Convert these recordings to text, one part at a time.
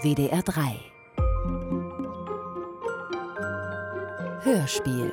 WDR 3 Hörspiel.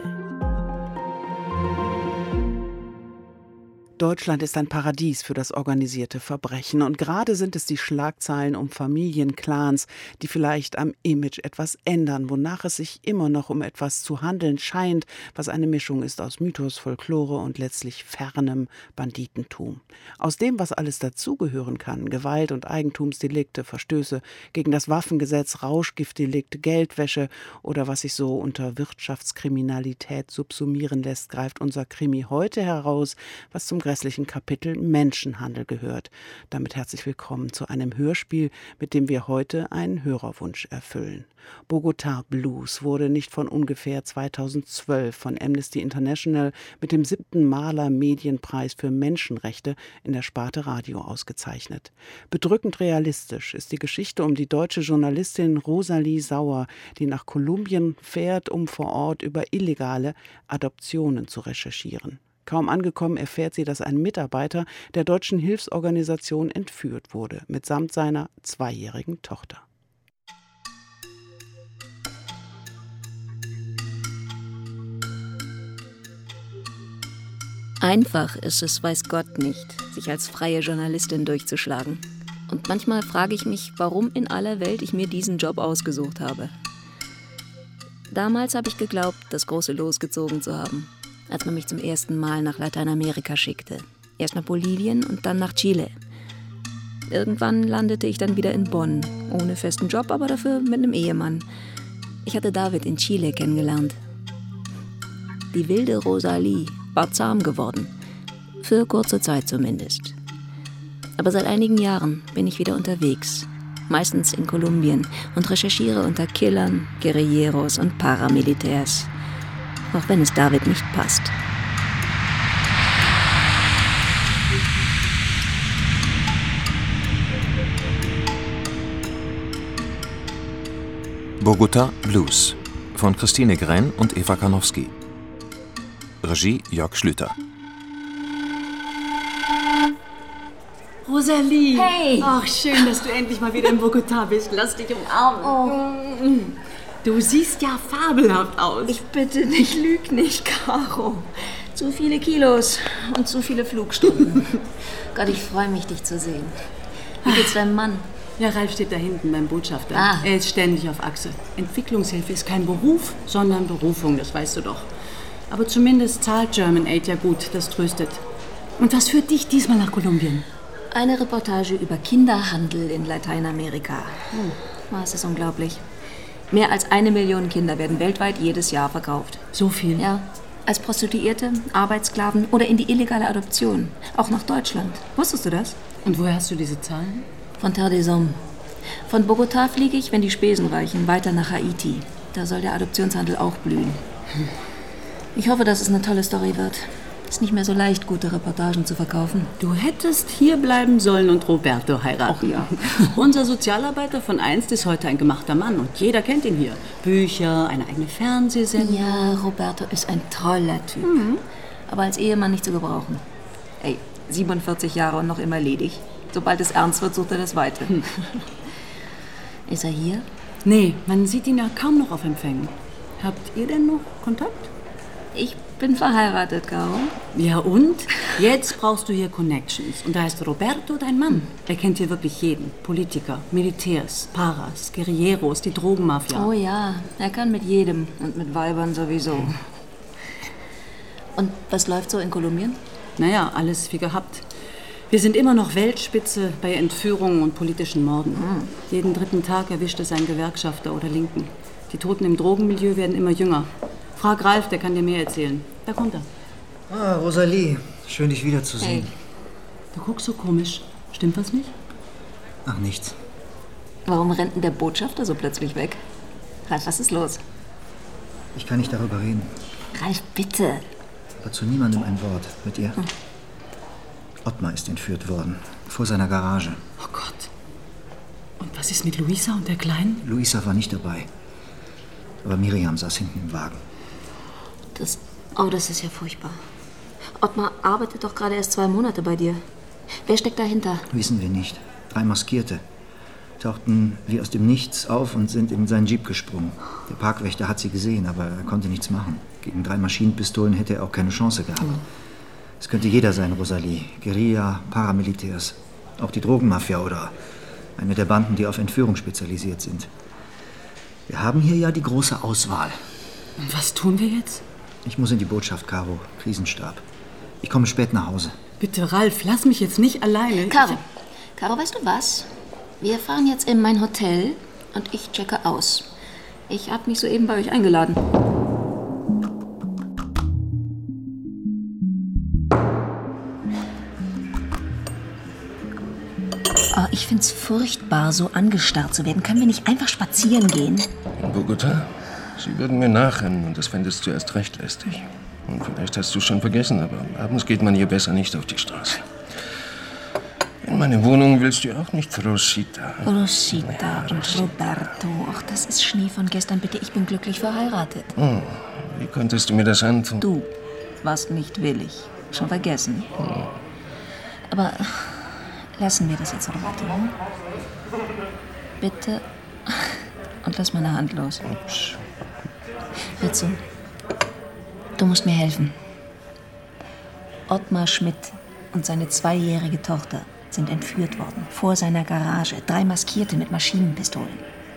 Deutschland ist ein Paradies für das organisierte Verbrechen. Und gerade sind es die Schlagzeilen um Familienclans, die vielleicht am Image etwas ändern, wonach es sich immer noch um etwas zu handeln scheint, was eine Mischung ist aus Mythos, Folklore und letztlich fernem Banditentum. Aus dem, was alles dazugehören kann, Gewalt- und Eigentumsdelikte, Verstöße gegen das Waffengesetz, Rauschgiftdelikte, Geldwäsche oder was sich so unter Wirtschaftskriminalität subsumieren lässt, greift unser Krimi heute heraus, was zum grässlichen Kapitel Menschenhandel gehört. Damit herzlich willkommen zu einem Hörspiel, mit dem wir heute einen Hörerwunsch erfüllen. Bogota Blues wurde nicht von ungefähr 2012 von Amnesty International mit dem 7. Mahler Medienpreis für Menschenrechte in der Sparte Radio ausgezeichnet. Bedrückend realistisch ist die Geschichte um die deutsche Journalistin Rosalie Sauer, die nach Kolumbien fährt, um vor Ort über illegale Adoptionen zu recherchieren. Kaum angekommen erfährt sie, dass ein Mitarbeiter der deutschen Hilfsorganisation entführt wurde, mitsamt seiner 2-jährigen Tochter. Einfach ist es, weiß Gott nicht, sich als freie Journalistin durchzuschlagen. Und manchmal frage ich mich, warum in aller Welt ich mir diesen Job ausgesucht habe. Damals habe ich geglaubt, das große Los gezogen zu haben, als man mich zum ersten Mal nach Lateinamerika schickte. Erst nach Bolivien und dann nach Chile. Irgendwann landete ich dann wieder in Bonn, ohne festen Job, aber dafür mit einem Ehemann. Ich hatte David in Chile kennengelernt. Die wilde Rosalie war zahm geworden, für kurze Zeit zumindest. Aber seit einigen Jahren bin ich wieder unterwegs, meistens in Kolumbien, und recherchiere unter Killern, Guerilleros und Paramilitärs. Auch wenn es David nicht passt. Bogota Blues von Christine Grenn und Eva Karnowski. Regie Jörg Schlüter. Rosalie! Hey! Ach, schön, dass du endlich mal wieder in Bogota bist. Lass dich umarmen. Oh. Du siehst ja fabelhaft aus. Ich bitte dich, lüg nicht, Caro. Zu viele Kilos und zu viele Flugstunden. Gott, ich freue mich, dich zu sehen. Wie geht's deinem Mann? Ja, Ralf steht da hinten beim Botschafter. Ah. Er ist ständig auf Achse. Entwicklungshilfe ist kein Beruf, sondern Berufung, das weißt du doch. Aber zumindest zahlt German Aid ja gut, das tröstet. Und was führt dich diesmal nach Kolumbien? Eine Reportage über Kinderhandel in Lateinamerika. Es ist unglaublich. Mehr als 1 Million Kinder werden weltweit jedes Jahr verkauft. So viel? Ja, als Prostituierte, Arbeitssklaven oder in die illegale Adoption. Auch nach Deutschland. Wusstest du das? Und woher hast du diese Zahlen? Von Terre des Hommes. Von Bogotá fliege ich, wenn die Spesen reichen, weiter nach Haiti. Da soll der Adoptionshandel auch blühen. Ich hoffe, dass es eine tolle Story wird. Ist nicht mehr so leicht, gute Reportagen zu verkaufen. Du hättest hier bleiben sollen und Roberto heiraten. Ach ja. Unser Sozialarbeiter von einst ist heute ein gemachter Mann und jeder kennt ihn hier. Bücher, eine eigene Fernsehsendung. Ja, Roberto ist ein toller Typ. Aber als Ehemann nicht zu gebrauchen. Ey, 47 Jahre und noch immer ledig. Sobald es ernst wird, sucht er das Weite. Ist er hier? Nee, man sieht ihn ja kaum noch auf Empfängen. Habt ihr denn noch Kontakt? Ich bin verheiratet, Caro. Ja und? Jetzt brauchst du hier Connections. Und da ist Roberto dein Mann. Er kennt hier wirklich jeden. Politiker, Militärs, Paras, Guerilleros, die Drogenmafia. Oh ja, er kann mit jedem und mit Weibern sowieso. Und was läuft so in Kolumbien? Naja, alles wie gehabt. Wir sind immer noch Weltspitze bei Entführungen und politischen Morden. Jeden 3. Tag erwischt es ein Gewerkschafter oder Linken. Die Toten im Drogenmilieu werden immer jünger. Frag Ralf, der kann dir mehr erzählen. Da kommt er. Ah, Rosalie. Schön, dich wiederzusehen. Hey. Du guckst so komisch. Stimmt was nicht? Ach, nichts. Warum rennt denn der Botschafter so plötzlich weg? Ralf, was ist los? Ich kann nicht darüber reden. Ralf, bitte. Aber zu niemandem ein Wort. Mit ihr? Ottmar ist entführt worden. Vor seiner Garage. Oh Gott. Und was ist mit Luisa und der Kleinen? Luisa war nicht dabei. Aber Miriam saß hinten im Wagen. Das ist ja furchtbar. Ottmar arbeitet doch gerade erst 2 Monate bei dir. Wer steckt dahinter? Wissen wir nicht. 3 Maskierte. tauchten wie aus dem Nichts auf und sind in seinen Jeep gesprungen. Der Parkwächter hat sie gesehen, aber er konnte nichts machen. Gegen 3 Maschinenpistolen hätte er auch keine Chance gehabt. Es könnte jeder sein, Rosalie. Guerilla, Paramilitärs, auch die Drogenmafia oder eine der Banden, die auf Entführung spezialisiert sind. Wir haben hier ja die große Auswahl. Und was tun wir jetzt? Ich muss in die Botschaft, Caro. Krisenstab. Ich komme spät nach Hause. Bitte, Ralf, lass mich jetzt nicht alleine. Caro, weißt du was? Wir fahren jetzt in mein Hotel und ich checke aus. Ich habe mich soeben bei euch eingeladen. Oh, ich find's furchtbar, so angestarrt zu werden. Können wir nicht einfach spazieren gehen? In Bogotá? Sie würden mir nachrennen und das fändest du erst recht lästig. Und vielleicht hast du es schon vergessen, aber abends geht man hier besser nicht auf die Straße. In meine Wohnung willst du auch nicht, Rosita. Rosita und Roberto. Ach, das ist Schnee von gestern. Bitte, ich bin glücklich verheiratet. Wie konntest du mir das antun? Du warst nicht willig. Schon vergessen. Aber lassen wir das jetzt, Roberto. Bitte. Und lass meine Hand los. Ups. Hör zu. Du musst mir helfen. Ottmar Schmidt und seine 2-jährige Tochter sind entführt worden. Vor seiner Garage. 3 Maskierte mit Maschinenpistolen.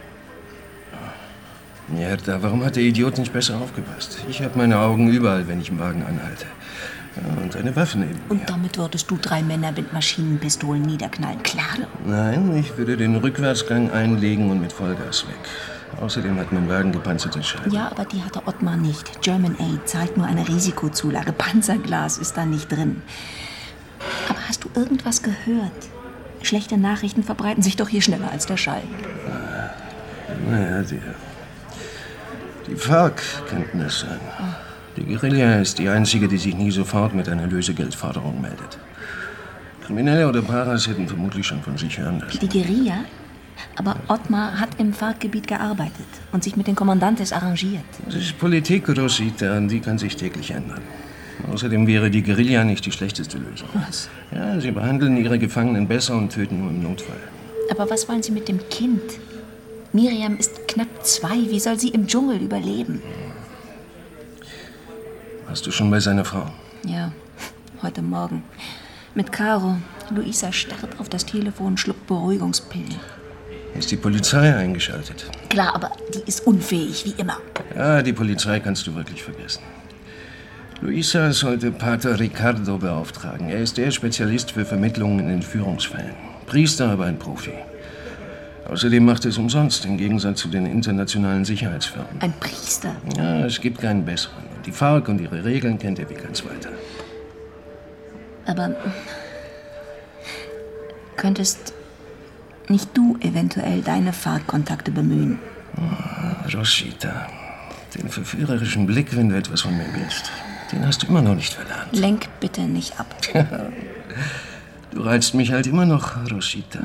Ja, warum hat der Idiot nicht besser aufgepasst? Ich habe meine Augen überall, wenn ich im Wagen anhalte. Ja, und eine Waffe neben mir. Und damit würdest du 3 Männer mit Maschinenpistolen niederknallen, klar? Nein, ich würde den Rückwärtsgang einlegen und mit Vollgas weg. Außerdem hat mein Wagen gepanzerte Scheiben. Ja, aber die hatte Ottmar nicht. German Aid zahlt nur eine Risikozulage. Panzerglas ist da nicht drin. Aber hast du irgendwas gehört? Schlechte Nachrichten verbreiten sich doch hier schneller als der Schall. Naja, die FARC könnten es sein. Die Guerilla ist die einzige, die sich nie sofort mit einer Lösegeldforderung meldet. Kriminelle oder Paras hätten vermutlich schon von sich hören lassen. Die Guerilla? Aber Ottmar hat im FARC-Gebiet gearbeitet und sich mit den Kommandantes arrangiert. Das ist Politik, Rosita, und die kann sich täglich ändern. Außerdem wäre die Guerilla nicht die schlechteste Lösung. Was? Ja, sie behandeln ihre Gefangenen besser und töten nur im Notfall. Aber was wollen Sie mit dem Kind? Miriam ist knapp 2. Wie soll sie im Dschungel überleben? Warst du schon bei seiner Frau? Ja, heute Morgen. Mit Caro. Luisa starrt auf das Telefon und schluckt Beruhigungspillen. Ist die Polizei eingeschaltet? Klar, aber die ist unfähig, wie immer. Ja, die Polizei kannst du wirklich vergessen. Luisa sollte Pater Ricardo beauftragen. Er ist der Spezialist für Vermittlungen in Entführungsfällen. Priester, aber ein Profi. Außerdem macht er es umsonst, im Gegensatz zu den internationalen Sicherheitsfirmen. Ein Priester? Ja, es gibt keinen besseren. Die FARC und ihre Regeln kennt er wie kein zweiter. Aber könntest nicht du eventuell deine FARC-Kontakte bemühen? Oh, Rosita, den verführerischen Blick, wenn du etwas von mir willst, den hast du immer noch nicht verlernt. Lenk bitte nicht ab. Du reizt mich halt immer noch, Rosita.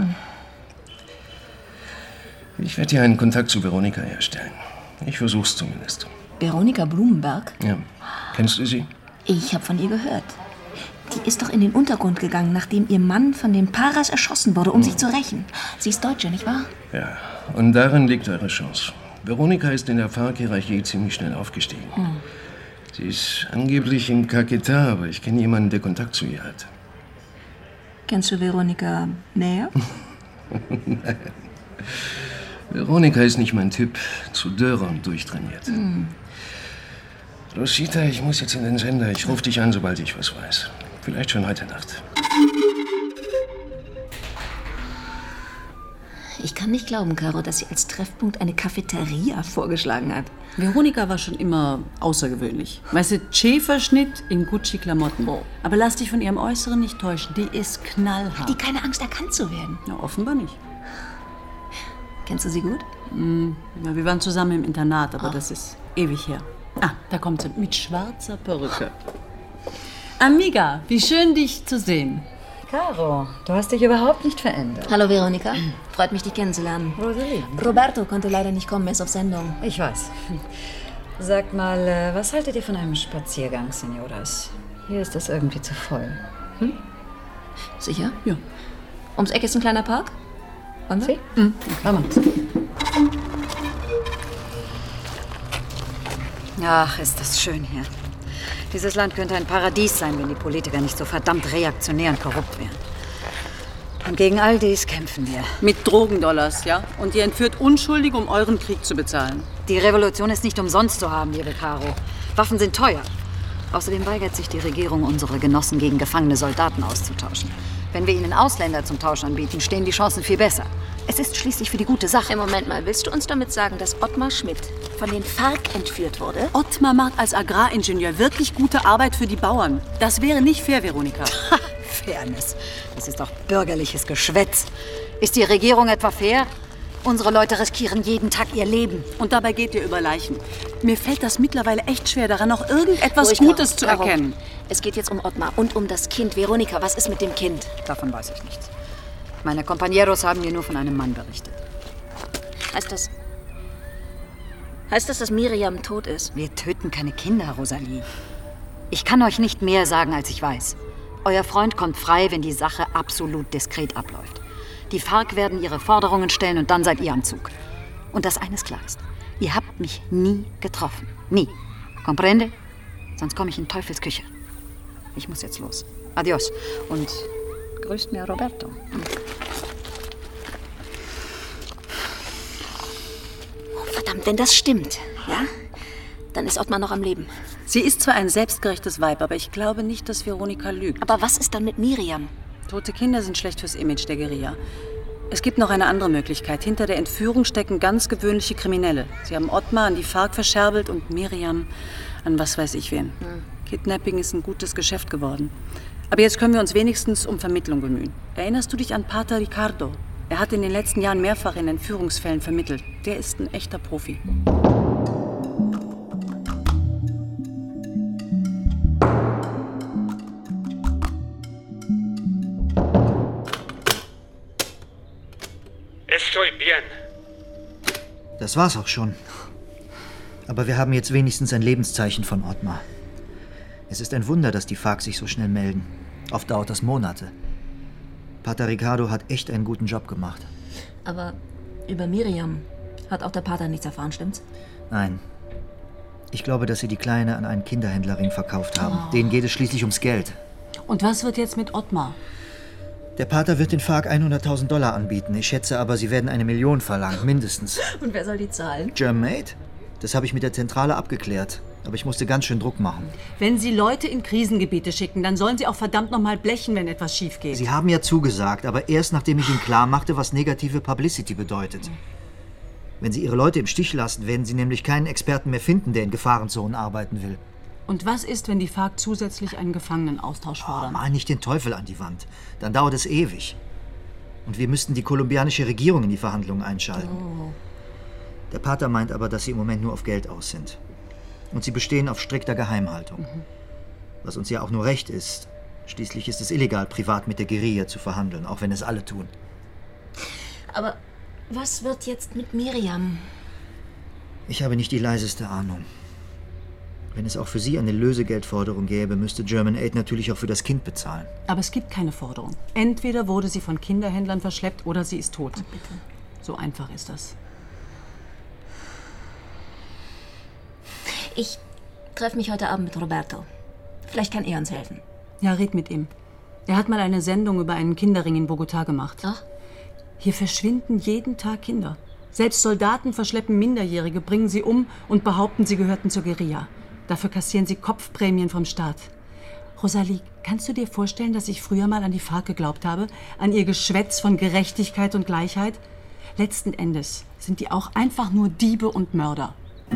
Ich werde dir einen Kontakt zu Veronika herstellen. Ich versuch's zumindest. Veronika Blumenberg? Ja. Kennst du sie? Ich habe von ihr gehört. Die ist doch in den Untergrund gegangen, nachdem ihr Mann von den Paras erschossen wurde, um sich zu rächen. Sie ist Deutsche, nicht wahr? Ja, und darin liegt eure Chance. Veronika ist in der FARC-Hierarchie ziemlich schnell aufgestiegen. Sie ist angeblich in Caquetá, aber ich kenne jemanden, der Kontakt zu ihr hat. Kennst du Veronika näher? Nein. Veronika ist nicht mein Typ. Zu dürr und durchtrainiert. Rosita, ich muss jetzt in den Sender. Ich rufe dich an, sobald ich was weiß. Vielleicht schon heute Nacht. Ich kann nicht glauben, Caro, dass sie als Treffpunkt eine Cafeteria vorgeschlagen hat. Veronika war schon immer außergewöhnlich. Weißt du, Schäferschnitt in Gucci-Klamotten. Aber lass dich von ihrem Äußeren nicht täuschen. Die ist knallhart. Hat die keine Angst, erkannt zu werden? Ja, offenbar nicht. Kennst du sie gut? Ja, wir waren zusammen im Internat, aber das ist ewig her. Ah, da kommt sie mit schwarzer Perücke. Amiga, wie schön, dich zu sehen. Caro, du hast dich überhaupt nicht verändert. Hallo Veronika, freut mich, dich kennenzulernen. Rosalie. Roberto konnte leider nicht kommen, er ist auf Sendung. Ich weiß. Sag mal, was haltet ihr von einem Spaziergang, Senoras? Hier ist das irgendwie zu voll. Sicher? Ja. Ums Eck ist ein kleiner Park? Sie? Vamos. Ach, ist das schön hier. Dieses Land könnte ein Paradies sein, wenn die Politiker nicht so verdammt reaktionär und korrupt wären. Und gegen all dies kämpfen wir. Mit Drogendollars, ja? Und ihr entführt Unschuldige, um euren Krieg zu bezahlen. Die Revolution ist nicht umsonst zu haben, liebe Caro. Waffen sind teuer. Außerdem weigert sich die Regierung, unsere Genossen gegen gefangene Soldaten auszutauschen. Wenn wir ihnen Ausländer zum Tausch anbieten, stehen die Chancen viel besser. Es ist schließlich für die gute Sache. Moment mal, willst du uns damit sagen, dass Ottmar Schmidt von den FARC entführt wurde? Ottmar macht als Agraringenieur wirklich gute Arbeit für die Bauern. Das wäre nicht fair, Veronika. Fairness. Das ist doch bürgerliches Geschwätz. Ist die Regierung etwa fair? Unsere Leute riskieren jeden Tag ihr Leben. Und dabei geht ihr über Leichen. Mir fällt das mittlerweile echt schwer, daran noch irgendetwas Ruhig, Gutes zu Caro. erkennen. Es geht jetzt um Ottmar und um das Kind. Veronika, was ist mit dem Kind? Davon weiß ich nichts. Meine Compañeros haben mir nur von einem Mann berichtet. Heißt das, dass Miriam tot ist? Wir töten keine Kinder, Rosalie. Ich kann euch nicht mehr sagen, als ich weiß. Euer Freund kommt frei, wenn die Sache absolut diskret abläuft. Die FARC werden ihre Forderungen stellen und dann seid ihr am Zug. Und das eines klar ist. Ihr habt mich nie getroffen. Nie. Comprende? Sonst komme ich in Teufels Küche. Ich muss jetzt los. Adios. Und grüßt mir Roberto. Oh, verdammt, wenn das stimmt, ja? Dann ist Ottmar noch am Leben. Sie ist zwar ein selbstgerechtes Weib, aber ich glaube nicht, dass Veronika lügt. Aber was ist dann mit Miriam? Tote Kinder sind schlecht fürs Image der Guerilla. Es gibt noch eine andere Möglichkeit. Hinter der Entführung stecken ganz gewöhnliche Kriminelle. Sie haben Ottmar an die FARC verscherbelt und Miriam an was weiß ich wen. Kidnapping ist ein gutes Geschäft geworden. Aber jetzt können wir uns wenigstens um Vermittlung bemühen. Erinnerst du dich an Pater Ricardo? Er hat in den letzten Jahren mehrfach in Entführungsfällen vermittelt. Der ist ein echter Profi. Das war's auch schon. Aber wir haben jetzt wenigstens ein Lebenszeichen von Ottmar. Es ist ein Wunder, dass die FARC sich so schnell melden. Oft dauert das Monate. Pater Ricardo hat echt einen guten Job gemacht. Aber über Miriam hat auch der Pater nichts erfahren, stimmt's? Nein. Ich glaube, dass sie die Kleine an einen Kinderhändlerring verkauft haben. Denen geht es schließlich ums Geld. Und was wird jetzt mit Ottmar? Der Pater wird den FARC $100.000 anbieten. Ich schätze aber, sie werden 1 Million verlangen, mindestens. Und wer soll die zahlen? German-Aid? Das habe ich mit der Zentrale abgeklärt. Aber ich musste ganz schön Druck machen. Wenn Sie Leute in Krisengebiete schicken, dann sollen Sie auch verdammt noch mal blechen, wenn etwas schief geht. Sie haben ja zugesagt, aber erst nachdem ich Ihnen klar machte, was negative Publicity bedeutet. Wenn Sie Ihre Leute im Stich lassen, werden Sie nämlich keinen Experten mehr finden, der in Gefahrenzonen arbeiten will. Und was ist, wenn die FARC zusätzlich einen Gefangenenaustausch fordern? Mal nicht den Teufel an die Wand. Dann dauert es ewig. Und wir müssten die kolumbianische Regierung in die Verhandlungen einschalten. Der Pater meint aber, dass sie im Moment nur auf Geld aus sind. Und sie bestehen auf strikter Geheimhaltung. Was uns ja auch nur recht ist. Schließlich ist es illegal, privat mit der Guerilla zu verhandeln, auch wenn es alle tun. Aber was wird jetzt mit Miriam? Ich habe nicht die leiseste Ahnung. Wenn es auch für sie eine Lösegeldforderung gäbe, müsste German-Aid natürlich auch für das Kind bezahlen. Aber es gibt keine Forderung. Entweder wurde sie von Kinderhändlern verschleppt oder sie ist tot. Bitte. So einfach ist das. Ich treffe mich heute Abend mit Roberto. Vielleicht kann er uns helfen. Ja, red mit ihm. Er hat mal eine Sendung über einen Kinderring in Bogotá gemacht. Ach? Hier verschwinden jeden Tag Kinder. Selbst Soldaten verschleppen Minderjährige, bringen sie um und behaupten, sie gehörten zur Guerilla. Dafür kassieren sie Kopfprämien vom Staat. Rosalie, kannst du dir vorstellen, dass ich früher mal an die FARC geglaubt habe? An ihr Geschwätz von Gerechtigkeit und Gleichheit? Letzten Endes sind die auch einfach nur Diebe und Mörder.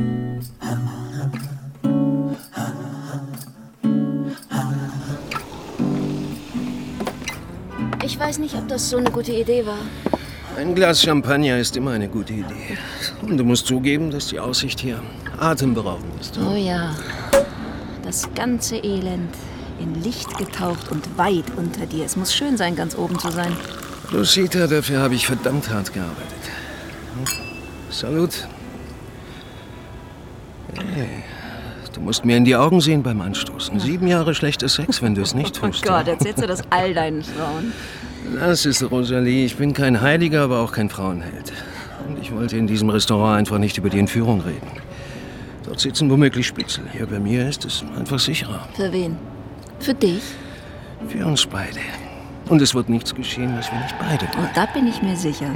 Ich weiß nicht, ob das so eine gute Idee war. Ein Glas Champagner ist immer eine gute Idee. Und du musst zugeben, dass die Aussicht hier atemberaubend ist. Oh ja, das ganze Elend in Licht getaucht und weit unter dir. Es muss schön sein, ganz oben zu sein. Lucita, dafür habe ich verdammt hart gearbeitet. Salut. Hey, du musst mir in die Augen sehen beim Anstoßen. 7 Jahre schlechter Sex, wenn du es nicht tust. Oh Gott, erzählst du das all deinen Frauen? Lass es, Rosalie. Ich bin kein Heiliger, aber auch kein Frauenheld. Und ich wollte in diesem Restaurant einfach nicht über die Entführung reden. Dort sitzen womöglich Spitzel. Hier bei mir ist es einfach sicherer. Für wen? Für dich? Für uns beide. Und es wird nichts geschehen, was wir nicht beide wollen. Und da bin ich mir sicher.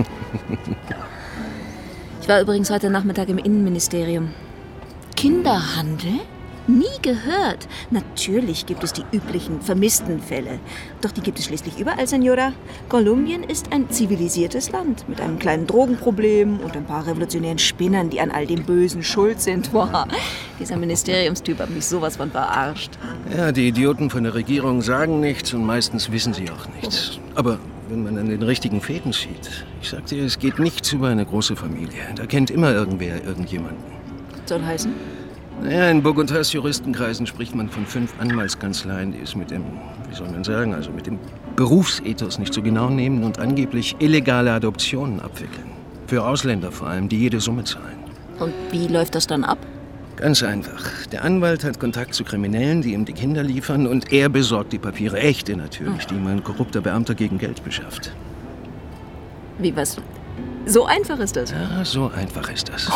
Ich war übrigens heute Nachmittag im Innenministerium. Kinderhandel? Nie gehört. Natürlich gibt es die üblichen vermissten Fälle. Doch die gibt es schließlich überall, Senora. Kolumbien ist ein zivilisiertes Land mit einem kleinen Drogenproblem und ein paar revolutionären Spinnern, die an all dem Bösen schuld sind. Boah, dieser Ministeriumstyp hat mich sowas von verarscht. Ja, die Idioten von der Regierung sagen nichts und meistens wissen sie auch nichts. Aber wenn man an den richtigen Fäden zieht, ich sag dir, es geht nichts über eine große Familie. Da kennt immer irgendwer irgendjemanden. Soll heißen? Naja, in Bogotas Juristenkreisen spricht man von 5 Anwaltskanzleien, die es mit dem, wie soll man sagen, also mit dem Berufsethos nicht so genau nehmen und angeblich illegale Adoptionen abwickeln. Für Ausländer vor allem, die jede Summe zahlen. Und wie läuft das dann ab? Ganz einfach. Der Anwalt hat Kontakt zu Kriminellen, die ihm die Kinder liefern, und er besorgt die Papiere, echte natürlich, die ihm ein korrupter Beamter gegen Geld beschafft. Wie was? So einfach ist das? Ja, so einfach ist das.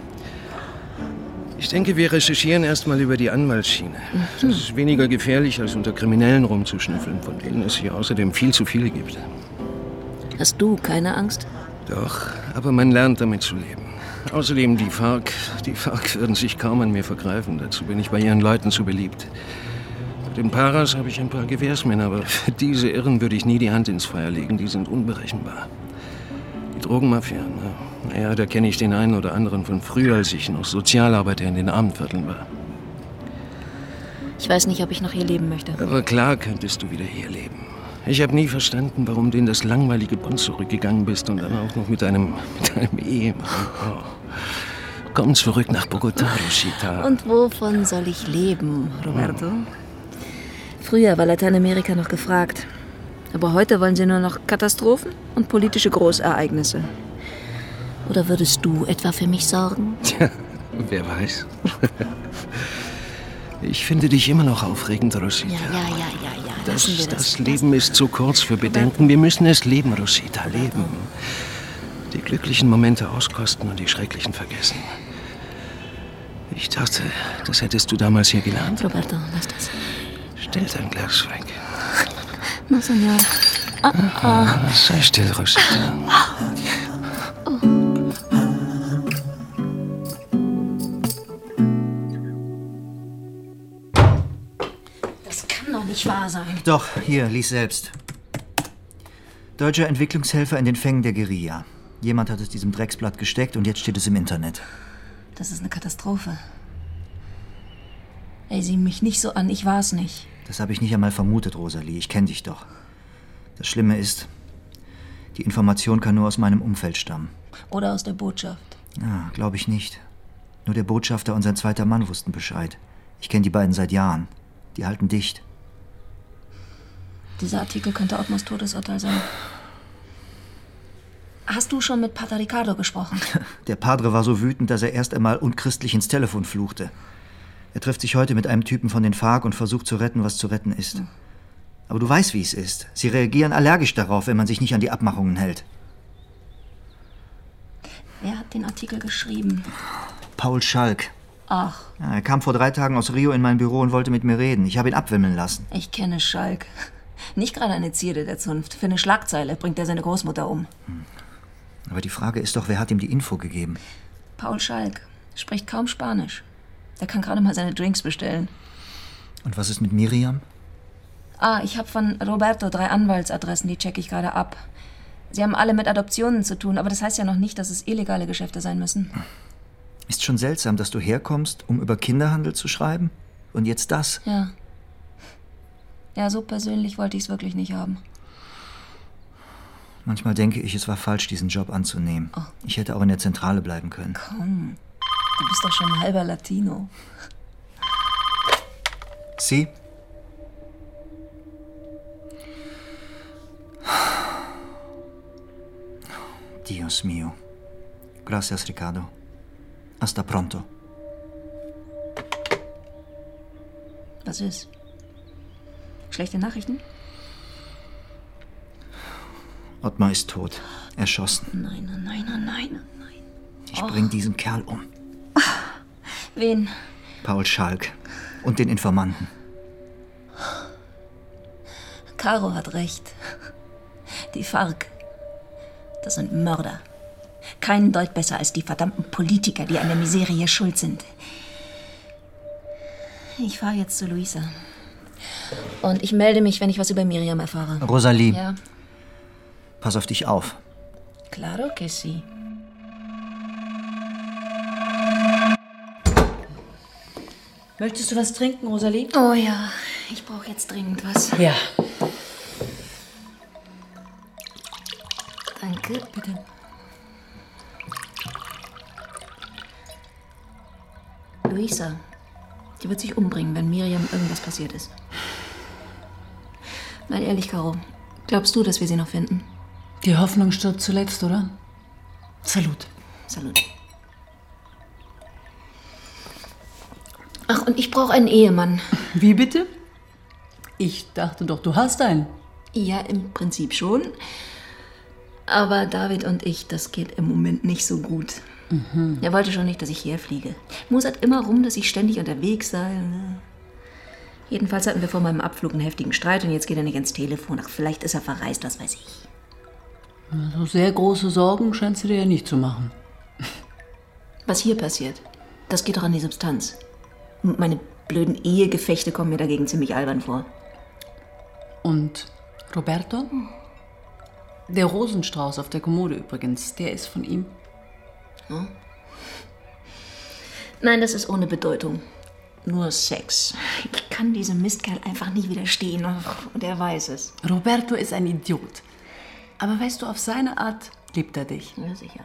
Ich denke, wir recherchieren erstmal über die Anwaltsschiene. Das ist weniger gefährlich, als unter Kriminellen rumzuschnüffeln, von denen es hier außerdem viel zu viele gibt. Hast du keine Angst? Doch, aber man lernt damit zu leben. Außerdem die FARC würden sich kaum an mir vergreifen. Dazu bin ich bei ihren Leuten zu beliebt. Bei den Paras habe ich ein paar Gewehrsmänner, aber für diese Irren würde ich nie die Hand ins Feuer legen. Die sind unberechenbar. Die Drogenmafia, naja, da kenne ich den einen oder anderen von früher, als ich noch Sozialarbeiter in den Abendvierteln war. Ich weiß nicht, ob ich noch hier leben möchte. Aber klar könntest du wieder hier leben. Ich habe nie verstanden, warum du in das langweilige Bonn zurückgegangen bist und dann auch noch mit deinem Ehemann. Oh. Komm zurück nach Bogotá, Rosita. Und wovon soll ich leben, Roberto? Früher war Lateinamerika noch gefragt. Aber heute wollen sie nur noch Katastrophen und politische Großereignisse. Oder würdest du etwa für mich sorgen? Tja, wer weiß. Ich finde dich immer noch aufregend, Rosita. Ja. Das Leben ist zu kurz für Bedenken. Wir müssen es leben, Rosita, leben. Die glücklichen Momente auskosten und die schrecklichen vergessen. Ich dachte, das hättest du damals hier gelernt. Roberto, lass das. Stell dein Glas weg. No, Senor. Sei still, Rosita. Das kann doch nicht wahr sein. Doch, hier, lies selbst. Deutscher Entwicklungshelfer in den Fängen der Guerilla. Jemand hat es diesem Drecksblatt gesteckt und jetzt steht es im Internet. Das ist eine Katastrophe. Ey, sieh mich nicht so an, ich war's nicht. Das habe ich nicht einmal vermutet, Rosalie. Ich kenne dich doch. Das Schlimme ist, die Information kann nur aus meinem Umfeld stammen. Oder aus der Botschaft. Ja, glaube ich nicht. Nur der Botschafter und sein zweiter Mann wussten Bescheid. Ich kenne die beiden seit Jahren. Die halten dicht. Dieser Artikel könnte Ottmars Todesurteil sein. Hast du schon mit Pater Ricardo gesprochen? Der Padre war so wütend, dass er erst einmal unchristlich ins Telefon fluchte. Er trifft sich heute mit einem Typen von den FARC und versucht zu retten, was zu retten ist. Aber du weißt, wie es ist. Sie reagieren allergisch darauf, wenn man sich nicht an die Abmachungen hält. Wer hat den Artikel geschrieben? Paul Schalk. Ach. Ja, er kam vor 3 Tagen aus Rio in mein Büro und wollte mit mir reden. Ich habe ihn abwimmeln lassen. Ich kenne Schalk. Nicht gerade eine Zierde der Zunft. Für eine Schlagzeile bringt er seine Großmutter um. Aber die Frage ist doch, wer hat ihm die Info gegeben? Paul Schalk. Spricht kaum Spanisch. Der kann gerade mal seine Drinks bestellen. Und was ist mit Miriam? Ich habe von Roberto 3 Anwaltsadressen, die checke ich gerade ab. Sie haben alle mit Adoptionen zu tun, aber das heißt ja noch nicht, dass es illegale Geschäfte sein müssen. Ist schon seltsam, dass du herkommst, um über Kinderhandel zu schreiben? Und jetzt das? Ja. Ja, so persönlich wollte ich es wirklich nicht haben. Manchmal denke ich, es war falsch, diesen Job anzunehmen. Oh. Ich hätte auch in der Zentrale bleiben können. Komm, du bist doch schon ein halber Latino. Sie? Dios mío. Gracias, Ricardo. Hasta pronto. Was ist? Schlechte Nachrichten? Ottmar ist tot. Erschossen. Nein, oh nein, oh nein, oh nein. Ich bring diesen Kerl um. Wen? Paul Schalk und den Informanten. Caro hat recht. Die FARC, das sind Mörder. Keinen Deut besser als die verdammten Politiker, die an der Miserie schuld sind. Ich fahre jetzt zu Luisa. Und ich melde mich, wenn ich was über Miriam erfahre. Rosalie, Ja, pass auf dich auf. claro que sí. Möchtest du was trinken, Rosalie? Oh ja, ich brauche jetzt dringend was. Ja. Danke. Bitte. Luisa, die wird sich umbringen, wenn Miriam irgendwas passiert ist. Nein, ehrlich, Caro, glaubst du, dass wir sie noch finden? Die Hoffnung stirbt zuletzt, oder? Salut. Salut. Ach, und ich brauche einen Ehemann. Wie bitte? Ich dachte doch, du hast einen. Ja, im Prinzip schon. Aber David und ich, das geht im Moment nicht so gut. Er wollte schon nicht, dass ich herfliege. Mosert immer rum, dass ich ständig unterwegs sei. Jedenfalls hatten wir vor meinem Abflug einen heftigen Streit und jetzt geht er nicht ins Telefon. Ach, vielleicht ist er verreist, was weiß ich. So sehr große Sorgen scheinst du dir ja nicht zu machen. Was hier passiert, das geht doch an die Substanz. Und meine blöden Ehegefechte kommen mir dagegen ziemlich albern vor. Und Roberto? Der Rosenstrauß auf der Kommode übrigens, der ist von ihm. Nein, das ist ohne Bedeutung. Nur Sex. Ich kann diesem Mistkerl einfach nie widerstehen. Und er weiß es. Roberto ist ein Idiot. Aber weißt du, auf seine Art liebt er dich. Ja, sicher.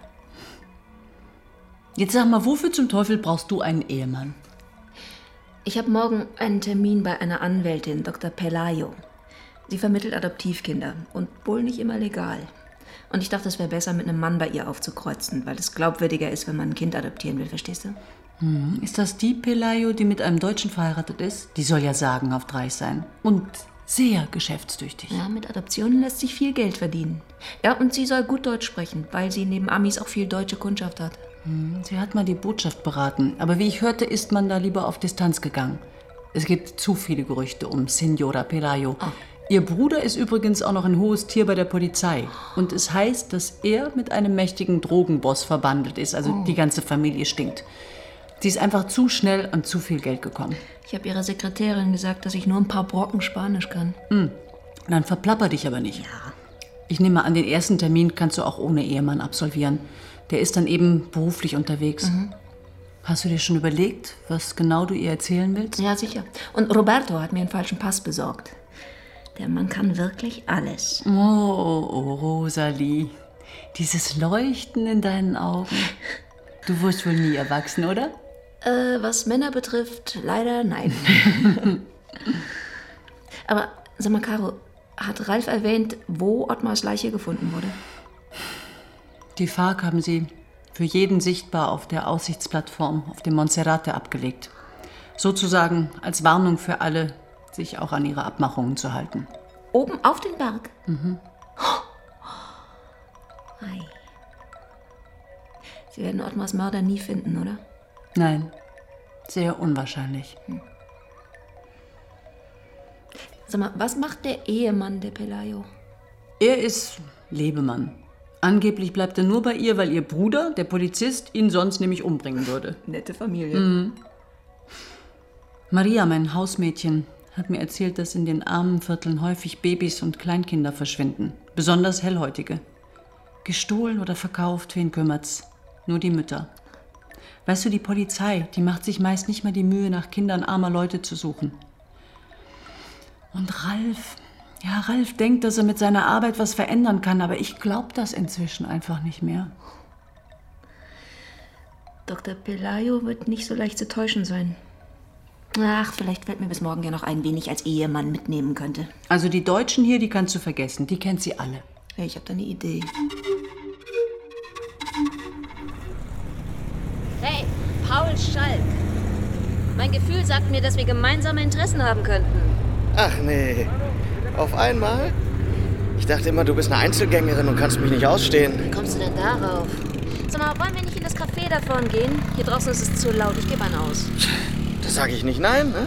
Jetzt sag mal, wofür zum Teufel brauchst du einen Ehemann? Ich habe morgen einen Termin bei einer Anwältin, Dr. Pelayo. Sie vermittelt Adoptivkinder und wohl nicht immer legal. Und ich dachte, es wäre besser, mit einem Mann bei ihr aufzukreuzen, weil es glaubwürdiger ist, wenn man ein Kind adoptieren will, verstehst du? Ist das die Pelayo, die mit einem Deutschen verheiratet ist? Die soll ja sagenhaft reich sein. Und sehr geschäftstüchtig. Ja, mit Adoptionen lässt sich viel Geld verdienen. Ja, und sie soll gut Deutsch sprechen, weil sie neben Amis auch viel deutsche Kundschaft hat. Sie hat mal die Botschaft beraten. Aber wie ich hörte, ist man da lieber auf Distanz gegangen. Es gibt zu viele Gerüchte um Signora Pelayo. Ihr Bruder ist übrigens auch noch ein hohes Tier bei der Polizei. Und es heißt, dass er mit einem mächtigen Drogenboss verbandelt ist. Also die ganze Familie stinkt. Sie ist einfach zu schnell an zu viel Geld gekommen. Ich habe ihrer Sekretärin gesagt, dass ich nur ein paar Brocken Spanisch kann. Dann verplapper dich aber nicht. Ja. Ich nehme an, den ersten Termin kannst du auch ohne Ehemann absolvieren. Der ist dann eben beruflich unterwegs. Hast du dir schon überlegt, was genau du ihr erzählen willst? Ja, sicher. Und Roberto hat mir einen falschen Pass besorgt. Der Mann kann wirklich alles. Oh, Rosalie. Dieses Leuchten in deinen Augen. Du wirst wohl nie erwachsen, oder? Was Männer betrifft, leider nein. Aber sag mal, Caro, hat Ralf erwähnt, wo Ottmars Leiche gefunden wurde? Die FARC haben sie für jeden sichtbar auf der Aussichtsplattform auf dem Monserrate abgelegt. Sozusagen als Warnung für alle, sich auch an ihre Abmachungen zu halten. Oben auf den Berg? Ei. Sie werden Ottmars Mörder nie finden, oder? Nein, sehr unwahrscheinlich. Sag mal, was macht der Ehemann der Pelayo? Er ist Lebemann. Angeblich bleibt er nur bei ihr, weil ihr Bruder, der Polizist, ihn sonst nämlich umbringen würde. Nette Familie. Maria, mein Hausmädchen, hat mir erzählt, dass in den armen Vierteln häufig Babys und Kleinkinder verschwinden. Besonders Hellhäutige. Gestohlen oder verkauft, wen kümmert's? Nur die Mütter. Weißt du, die Polizei, die macht sich meist nicht mal die Mühe, nach Kindern armer Leute zu suchen. Und Ralf denkt, dass er mit seiner Arbeit was verändern kann, aber ich glaube das inzwischen einfach nicht mehr. Dr. Pelayo wird nicht so leicht zu täuschen sein. Ach, vielleicht fällt mir bis morgen ja noch ein, wen ich als Ehemann mitnehmen könnte. Also die Deutschen hier, die kannst du vergessen. Die kennt sie alle. Hey, ich habe da eine Idee. Hey, Paul Schalk. Mein Gefühl sagt mir, dass wir gemeinsame Interessen haben könnten. Ach nee, auf einmal? Ich dachte immer, du bist eine Einzelgängerin und kannst mich nicht ausstehen. Wie kommst du denn darauf? Sag mal, wollen wir nicht in das Café davon gehen? Hier draußen ist es zu laut, ich gebe einen aus. Das sage ich nicht nein, ne?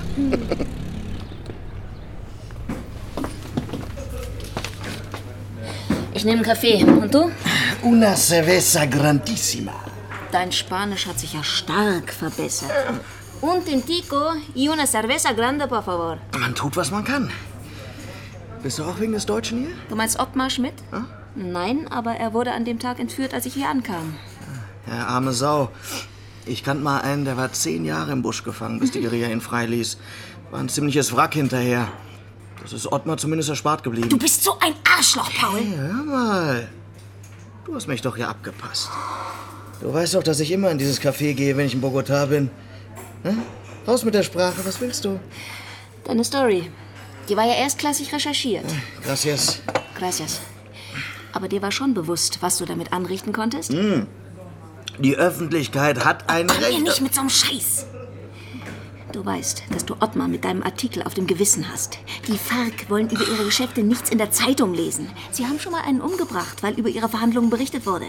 Ich nehme einen Kaffee. Und du? Una cerveza grandissima. Dein Spanisch hat sich ja stark verbessert. Un tintico y una cerveza grande, por favor. Man tut, was man kann. Bist du auch wegen des Deutschen hier? Du meinst Ottmar Schmidt? Hm? Nein, aber er wurde an dem Tag entführt, als ich hier ankam. Ja, arme Sau. Ich kannte mal einen, der war 10 Jahre im Busch gefangen, bis die Guerilla ihn freiließ. War ein ziemliches Wrack hinterher. Das ist Ottmar zumindest erspart geblieben. Du bist so ein Arschloch, Paul. Hey, hör mal. Du hast mich doch hier abgepasst. Du weißt doch, dass ich immer in dieses Café gehe, wenn ich in Bogotá bin. Hm? Raus mit der Sprache, was willst du? Deine Story. Die war ja erstklassig recherchiert. Gracias. Gracias. Aber dir war schon bewusst, was du damit anrichten konntest? Die Öffentlichkeit hat ein Komm mir Recht... nicht mit so einem Scheiß. Du weißt, dass du Ottmar mit deinem Artikel auf dem Gewissen hast. Die FARC wollen über ihre Geschäfte nichts in der Zeitung lesen. Sie haben schon mal einen umgebracht, weil über ihre Verhandlungen berichtet wurde.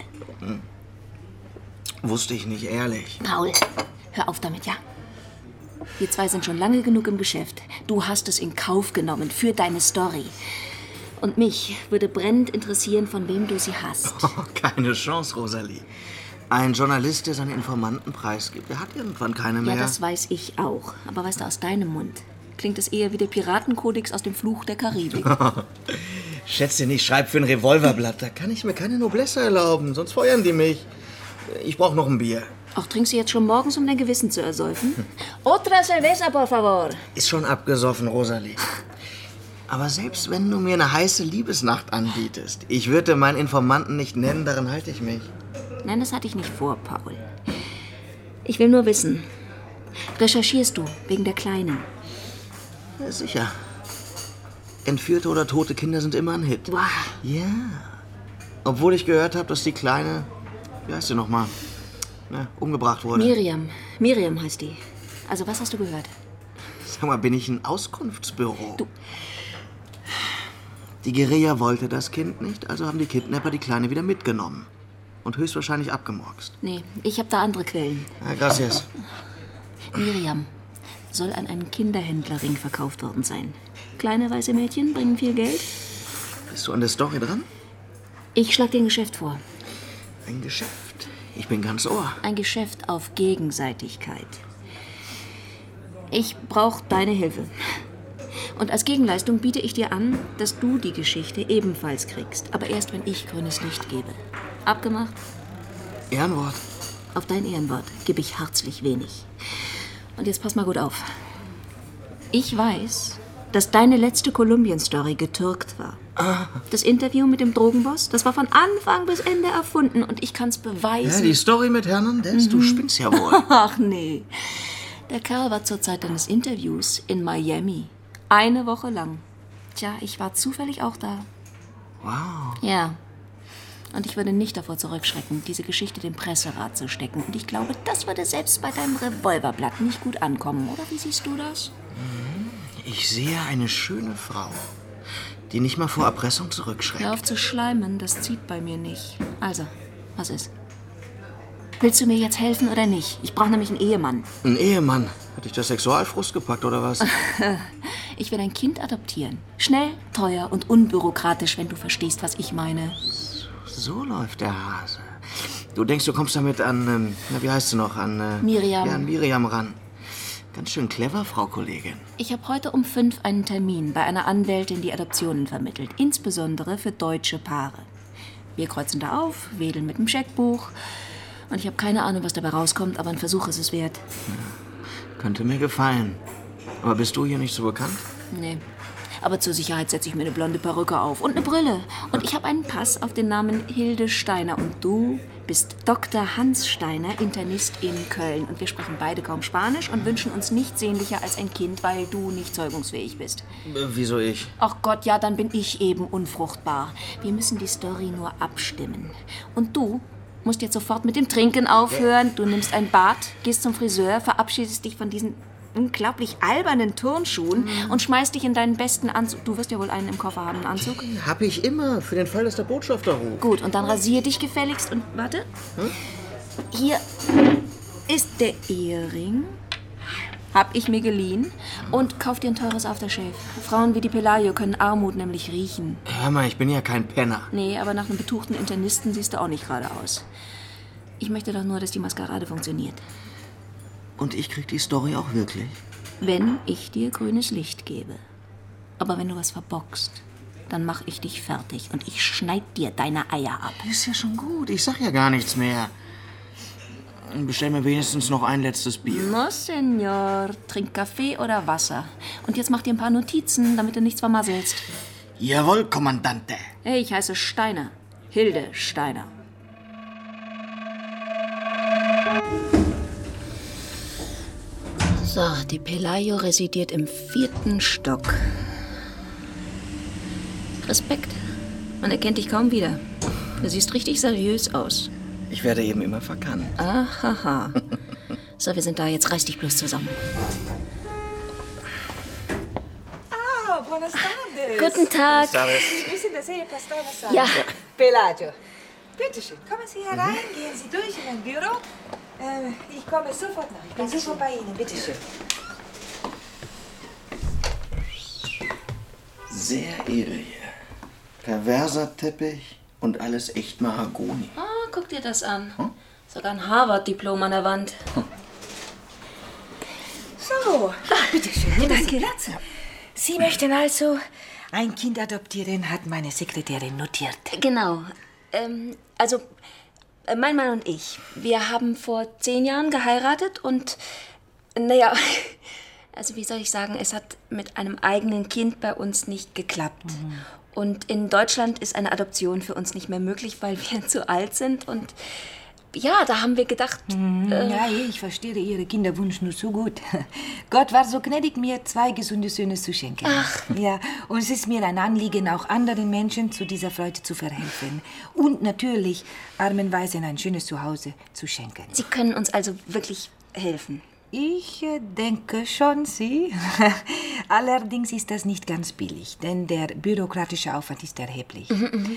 Wusste ich nicht, ehrlich. Paul, hör auf damit, ja? Wir zwei sind schon lange genug im Geschäft. Du hast es in Kauf genommen für deine Story. Und mich würde brennend interessieren, von wem du sie hast. Keine Chance, Rosalie. Ein Journalist, der seine Informanten preisgibt, der hat irgendwann keine mehr. Ja, das weiß ich auch. Aber weißt du, aus deinem Mund klingt es eher wie der Piratenkodex aus dem Fluch der Karibik. Schätze nicht, schreib für ein Revolverblatt. Da kann ich mir keine Noblesse erlauben, sonst feuern die mich. Ich brauche noch ein Bier. Auch trinkst du jetzt schon morgens, um dein Gewissen zu ersäufen? Otra cerveza, por favor. Ist schon abgesoffen, Rosalie. Aber selbst wenn du mir eine heiße Liebesnacht anbietest, ich würde meinen Informanten nicht nennen, daran halte ich mich. Nein, das hatte ich nicht vor, Paul. Ich will nur wissen, recherchierst du wegen der Kleinen? Ja, sicher. Entführte oder tote Kinder sind immer ein Hit. Wow. Ja. Obwohl ich gehört habe, dass die Kleine, wie heißt sie nochmal, umgebracht wurde. Miriam. Miriam heißt die. Also was hast du gehört? Sag mal, bin ich ein Auskunftsbüro? Du... Die Guerilla wollte das Kind nicht, also haben die Kidnapper die Kleine wieder mitgenommen. Und höchstwahrscheinlich abgemurkst. Nee, ich habe da andere Quellen. Ja, gracias. Miriam soll an einen Kinderhändlerring verkauft worden sein. Kleine weiße Mädchen bringen viel Geld. Bist du an der Story dran? Ich schlag dir ein Geschäft vor. Ein Geschäft? Ich bin ganz Ohr. Ein Geschäft auf Gegenseitigkeit. Ich brauche deine Hilfe. Und als Gegenleistung biete ich dir an, dass du die Geschichte ebenfalls kriegst. Aber erst, wenn ich grünes Licht gebe. Abgemacht? Ehrenwort. Auf dein Ehrenwort gebe ich herzlich wenig. Und jetzt pass mal gut auf. Ich weiß, dass deine letzte Kolumbien-Story getürkt war. Das Interview mit dem Drogenboss, das war von Anfang bis Ende erfunden. Und ich kann's beweisen. Ja, die Story mit Hernandez, du spinnst ja wohl. Ach nee. Der Kerl war zur Zeit deines Interviews in Miami. 1 Woche lang. Tja, ich war zufällig auch da. Wow. Ja. Und ich würde nicht davor zurückschrecken, diese Geschichte dem Presserat zu stecken. Und ich glaube, das würde selbst bei deinem Revolverblatt nicht gut ankommen. Oder wie siehst du das? Ich sehe eine schöne Frau, die nicht mal vor Erpressung zurückschreckt. Hör auf zu schleimen, das zieht bei mir nicht. Also, was ist? Willst du mir jetzt helfen oder nicht? Ich brauche nämlich einen Ehemann. Ein Ehemann? Hat dich der Sexualfrust gepackt, oder was? Ich will ein Kind adoptieren. Schnell, teuer und unbürokratisch, wenn du verstehst, was ich meine. So läuft der Hase. Du denkst, du kommst damit an, wie heißt sie noch? An Miriam. Ja, an Miriam ran. Ganz schön clever, Frau Kollegin. Ich habe heute um 5 einen Termin bei einer Anwältin, die Adoptionen vermittelt. Insbesondere für deutsche Paare. Wir kreuzen da auf, wedeln mit dem Scheckbuch. Und ich habe keine Ahnung, was dabei rauskommt, aber ein Versuch ist es wert. Ja, könnte mir gefallen. Aber bist du hier nicht so bekannt? Nee. Aber zur Sicherheit setze ich mir eine blonde Perücke auf und eine Brille. Und ich habe einen Pass auf den Namen Hilde Steiner. Und du bist Dr. Hans Steiner, Internist in Köln. Und wir sprechen beide kaum Spanisch und wünschen uns nichts sehnlicher als ein Kind, weil du nicht zeugungsfähig bist. Wieso ich? Ach Gott, ja, dann bin ich eben unfruchtbar. Wir müssen die Story nur abstimmen. Und du musst jetzt sofort mit dem Trinken aufhören. Du nimmst ein Bad, gehst zum Friseur, verabschiedest dich von diesen unglaublich albernen Turnschuhen und schmeißt dich in deinen besten Anzug. Du wirst ja wohl einen im Koffer haben, einen Anzug. Hab ich immer, für den Fall, dass der Botschafter ruft. Gut, und dann rasier dich gefälligst und warte. Hier ist der Ehering. Hab ich mir geliehen. Und kauf dir ein teures Aftershave. Frauen wie die Pelayo können Armut nämlich riechen. Hör mal, ich bin ja kein Penner. Nee, aber nach einem betuchten Internisten siehst du auch nicht gerade aus. Ich möchte doch nur, dass die Maskerade funktioniert. Und ich krieg die Story auch wirklich? Wenn ich dir grünes Licht gebe. Aber wenn du was verbockst, dann mach ich dich fertig und ich schneid dir deine Eier ab. Ist ja schon gut, ich sag ja gar nichts mehr. Bestell mir wenigstens noch ein letztes Bier. No, Senor. Trink Kaffee oder Wasser. Und jetzt mach dir ein paar Notizen, damit du nichts vermasselst. Jawohl, Kommandante. Hey, ich heiße Steiner. Hilde Steiner. So, die Pelayo residiert im 4. Stock. Respekt. Man erkennt dich kaum wieder. Du siehst richtig seriös aus. Ich werde eben immer verkannt. Ahaha. So, wir sind da. Jetzt reiß dich bloß zusammen. Ah, buenas tardes. Guten Tag. Wir sind der Serie Pastor. Ja. Pelayo. Bitte schön, kommen Sie herein, gehen Sie durch in mein Büro. Ich komme sofort nach. Ich bin sofort bei Ihnen. Bitte schön. Sehr edel hier. Perverser Teppich und alles echt Mahagoni. Ah, guck dir das an. Sogar ein Harvard-Diplom an der Wand. So, bitte schön. Nehmen Sie Platz. Sie möchten also ein Kind adoptieren, hat meine Sekretärin notiert. Genau. Also, mein Mann und ich, wir haben vor 10 Jahren geheiratet und, naja, also wie soll ich sagen, es hat mit einem eigenen Kind bei uns nicht geklappt. Und in Deutschland ist eine Adoption für uns nicht mehr möglich, weil wir zu alt sind. Und ja, da haben wir gedacht... Ja, ich verstehe Ihre Kinderwunsch nur so gut. Gott war so gnädig, mir 2 gesunde Söhne zu schenken. Ach. Ja, und es ist mir ein Anliegen, auch anderen Menschen zu dieser Freude zu verhelfen. Und natürlich armen Waisen ein schönes Zuhause zu schenken. Sie können uns also wirklich helfen. Ich denke schon, Sie. Allerdings ist das nicht ganz billig, denn der bürokratische Aufwand ist erheblich.